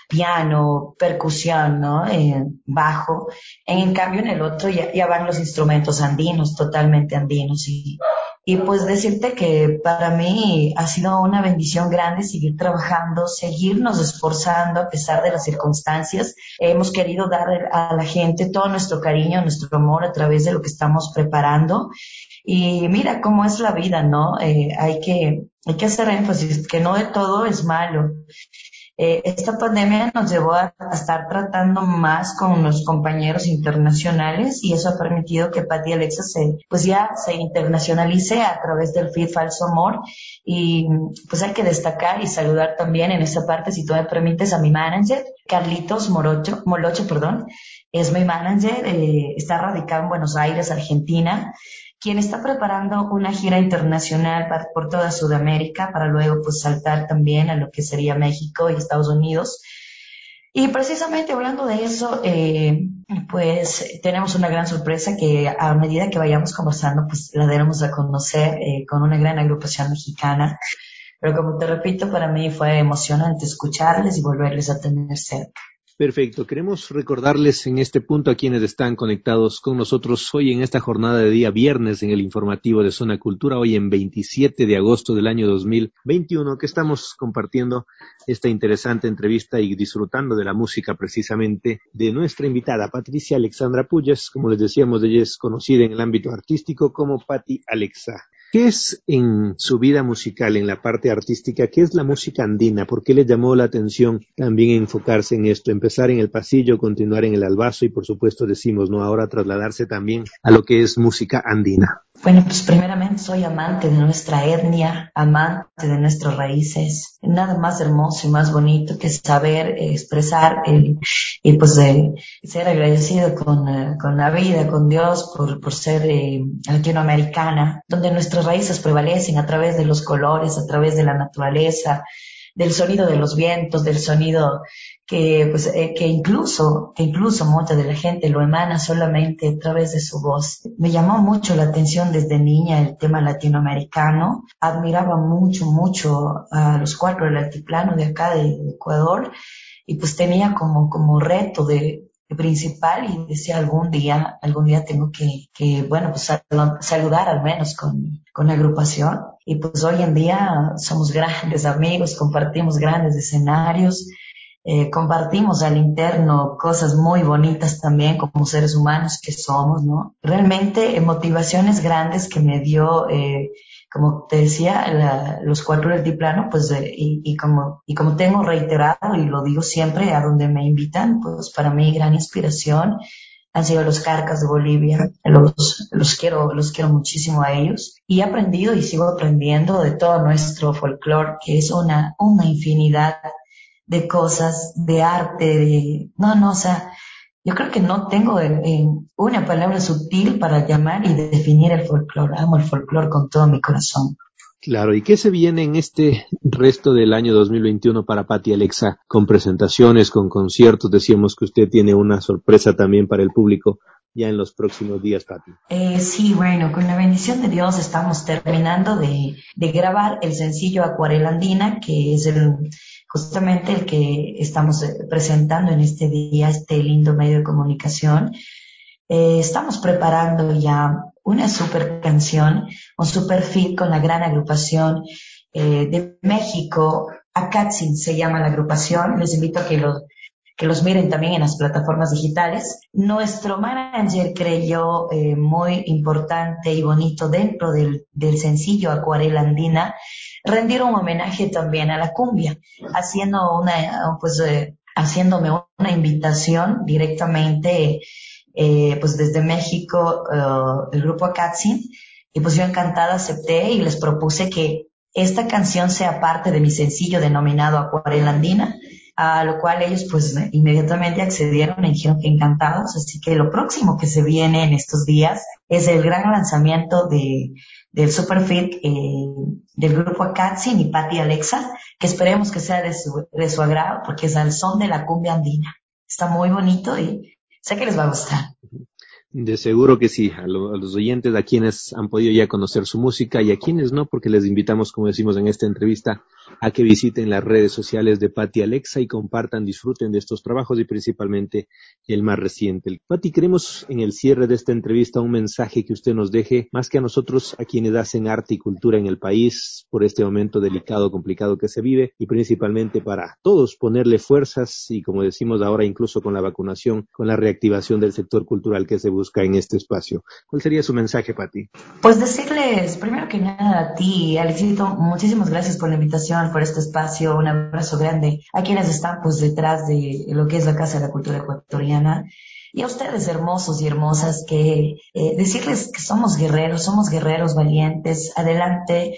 piano, percusión, ¿no? Bajo. En cambio, en el otro ya van los instrumentos andinos, totalmente andinos. Y pues decirte que para mí ha sido una bendición grande seguir trabajando, seguirnos esforzando a pesar de las circunstancias. Hemos querido dar a la gente todo nuestro cariño, nuestro amor a través de lo que estamos preparando. Y mira cómo es la vida, ¿no? Hay que hacer énfasis que no de todo es malo. Esta pandemia nos llevó a estar tratando más con los compañeros internacionales y eso ha permitido que Patti Alexa se internacionalice a través del feed Falso Amor. Y pues hay que destacar y saludar también en esta parte, si tú me permites, a mi manager, Carlitos Molocho, es mi manager, está radicado en Buenos Aires, Argentina, quien está preparando una gira internacional por toda Sudamérica para luego pues saltar también a lo que sería México y Estados Unidos. Y precisamente hablando de eso, pues tenemos una gran sorpresa que a medida que vayamos conversando pues la daremos a conocer con una gran agrupación mexicana. Pero como te repito, para mí fue emocionante escucharles y volverles a tener cerca. Perfecto. Queremos recordarles en este punto a quienes están conectados con nosotros hoy en esta jornada de día viernes en el informativo de Zona Cultura, hoy en 27 de agosto del año 2021, que estamos compartiendo esta interesante entrevista y disfrutando de la música precisamente de nuestra invitada, Patricia Alexandra Pullas. Como les decíamos, ella es conocida en el ámbito artístico como Patti Alexa. ¿Qué es en su vida musical, en la parte artística, qué es la música andina? ¿Por qué le llamó la atención también enfocarse en esto? Empezar en el pasillo, continuar en el albazo y por supuesto decimos, ¿no? Ahora trasladarse también a lo que es música andina. Bueno, pues primeramente soy amante de nuestra etnia, amante de nuestras raíces. Nada más hermoso y más bonito que saber expresar y pues ser agradecido con la vida, con Dios por ser latinoamericana, donde nuestras raíces prevalecen a través de los colores, a través de la naturaleza, del sonido de los vientos, del sonido que incluso mucha de la gente lo emana solamente a través de su voz. Me llamó mucho la atención desde niña el tema latinoamericano. Admiraba mucho a los cuatro del altiplano de acá de Ecuador y pues tenía como reto de principal y decía algún día tengo que bueno, pues saludar al menos con la agrupación. Y pues hoy en día somos grandes amigos, compartimos grandes escenarios, compartimos al interno cosas muy bonitas también como seres humanos que somos, ¿no? Realmente motivaciones grandes que me dio, como te decía, los cuatro del altiplano, pues, y como tengo reiterado y lo digo siempre a donde me invitan, pues para mí gran inspiración han sido los Carcas de Bolivia. Los quiero muchísimo a ellos y he aprendido y sigo aprendiendo de todo nuestro folclore, que es una infinidad de cosas, de arte, o sea, yo creo que no tengo una palabra sutil para llamar y definir el folclore. Amo el folclore con todo mi corazón. Claro, ¿y qué se viene en este resto del año 2021 para Patti Alexa? Con presentaciones, con conciertos, decíamos que usted tiene una sorpresa también para el público ya en los próximos días, Patti. Sí, bueno, con la bendición de Dios estamos terminando de grabar el sencillo Acuarela Andina, que es justamente el que estamos presentando en este día, este lindo medio de comunicación. Estamos preparando ya una super canción, un super feat con la gran agrupación de México, Akatsin se llama la agrupación. Les invito a que los miren también en las plataformas digitales. Nuestro manager creyó muy importante y bonito dentro del sencillo Acuarela Andina rendir un homenaje también a la cumbia, haciéndome una invitación directamente pues desde México, el grupo Akatsin, y pues yo encantada acepté y les propuse que esta canción sea parte de mi sencillo denominado Acuarela Andina, a lo cual ellos pues inmediatamente accedieron y dijeron que encantados. Así que lo próximo que se viene en estos días es el gran lanzamiento del Superfit del grupo Akatsin y Patti Alexa, que esperemos que sea de su agrado, porque es al son de la cumbia andina. Está muy bonito y sé que les va a gustar. De seguro que sí, a los oyentes, a quienes han podido ya conocer su música y a quienes no, porque les invitamos, como decimos en esta entrevista, a que visiten las redes sociales de Patti Alexa y compartan, disfruten de estos trabajos y principalmente el más reciente. Patti, queremos en el cierre de esta entrevista un mensaje que usted nos deje, más que a nosotros, a quienes hacen arte y cultura en el país, por este momento delicado, complicado que se vive, y principalmente para todos ponerle fuerzas y, como decimos ahora, incluso con la vacunación, con la reactivación del sector cultural que se busca en este espacio. ¿Cuál sería su mensaje, Patti? Pues decirles, primero que nada, a ti, Alexito, muchísimas gracias por la invitación, por este espacio, un abrazo grande a quienes están pues detrás de lo que es la Casa de la Cultura Ecuatoriana, y a ustedes hermosos y hermosas, que decirles que somos guerreros valientes, adelante.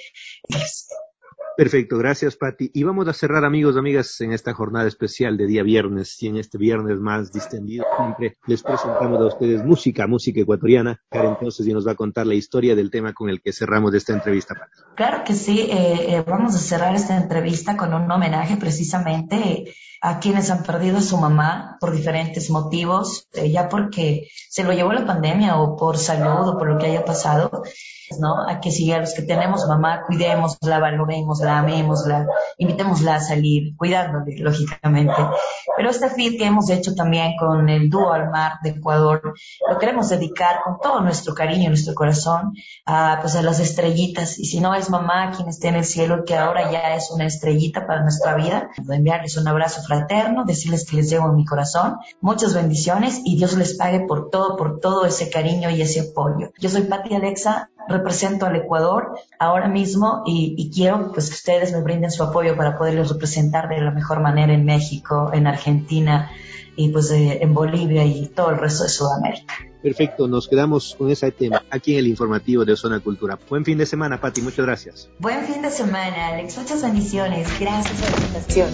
Perfecto, gracias, Patti. Y vamos a cerrar, amigos, amigas, en esta jornada especial de día viernes, y en este viernes más distendido siempre les presentamos a ustedes música ecuatoriana. Karen entonces y nos va a contar la historia del tema con el que cerramos esta entrevista, Patti. Claro que sí, vamos a cerrar esta entrevista con un homenaje precisamente a quienes han perdido a su mamá por diferentes motivos, ya porque se lo llevó la pandemia o por salud o por lo que haya pasado, ¿no? A que si a los que tenemos mamá, cuidémosla, valorémosla, amémosla, invitémosla a salir, cuidándole, lógicamente. Pero este feat que hemos hecho también con el dúo Al Mar de Ecuador, lo queremos dedicar con todo nuestro cariño y nuestro corazón a las estrellitas. Y si no es mamá quien esté en el cielo, que ahora ya es una estrellita para nuestra vida, enviarles un abrazo fraterno, decirles que les llevo en mi corazón, muchas bendiciones y Dios les pague por todo ese cariño y ese apoyo. Yo soy Patti Alexa, represento al Ecuador ahora mismo y quiero pues que ustedes me brinden su apoyo para poderlos representar de la mejor manera en México, en Argentina y pues en Bolivia y todo el resto de Sudamérica. Perfecto, nos quedamos con ese tema aquí en el informativo de Zona Cultura. Buen fin de semana, Patti, muchas gracias. Buen fin de semana, Alex, muchas bendiciones, gracias por la invitación.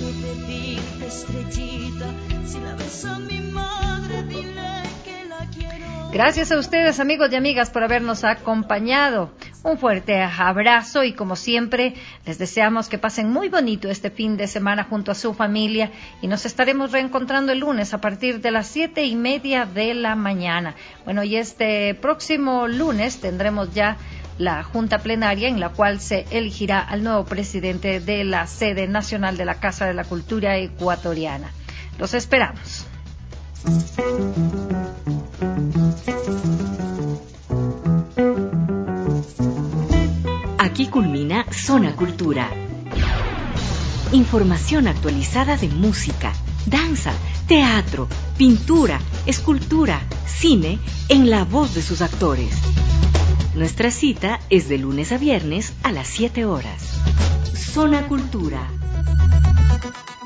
Gracias a ustedes, amigos y amigas, por habernos acompañado. Un fuerte abrazo y, como siempre, les deseamos que pasen muy bonito este fin de semana junto a su familia y nos estaremos reencontrando el lunes a partir de las 7:30 de la mañana. Bueno, y este próximo lunes tendremos ya la junta plenaria en la cual se elegirá al nuevo presidente de la sede nacional de la Casa de la Cultura Ecuatoriana. Los esperamos. Aquí culmina Zona Cultura. Información actualizada de música, danza, teatro, pintura, escultura, cine, en la voz de sus actores. Nuestra cita es de lunes a viernes a las 7 horas. Zona Cultura.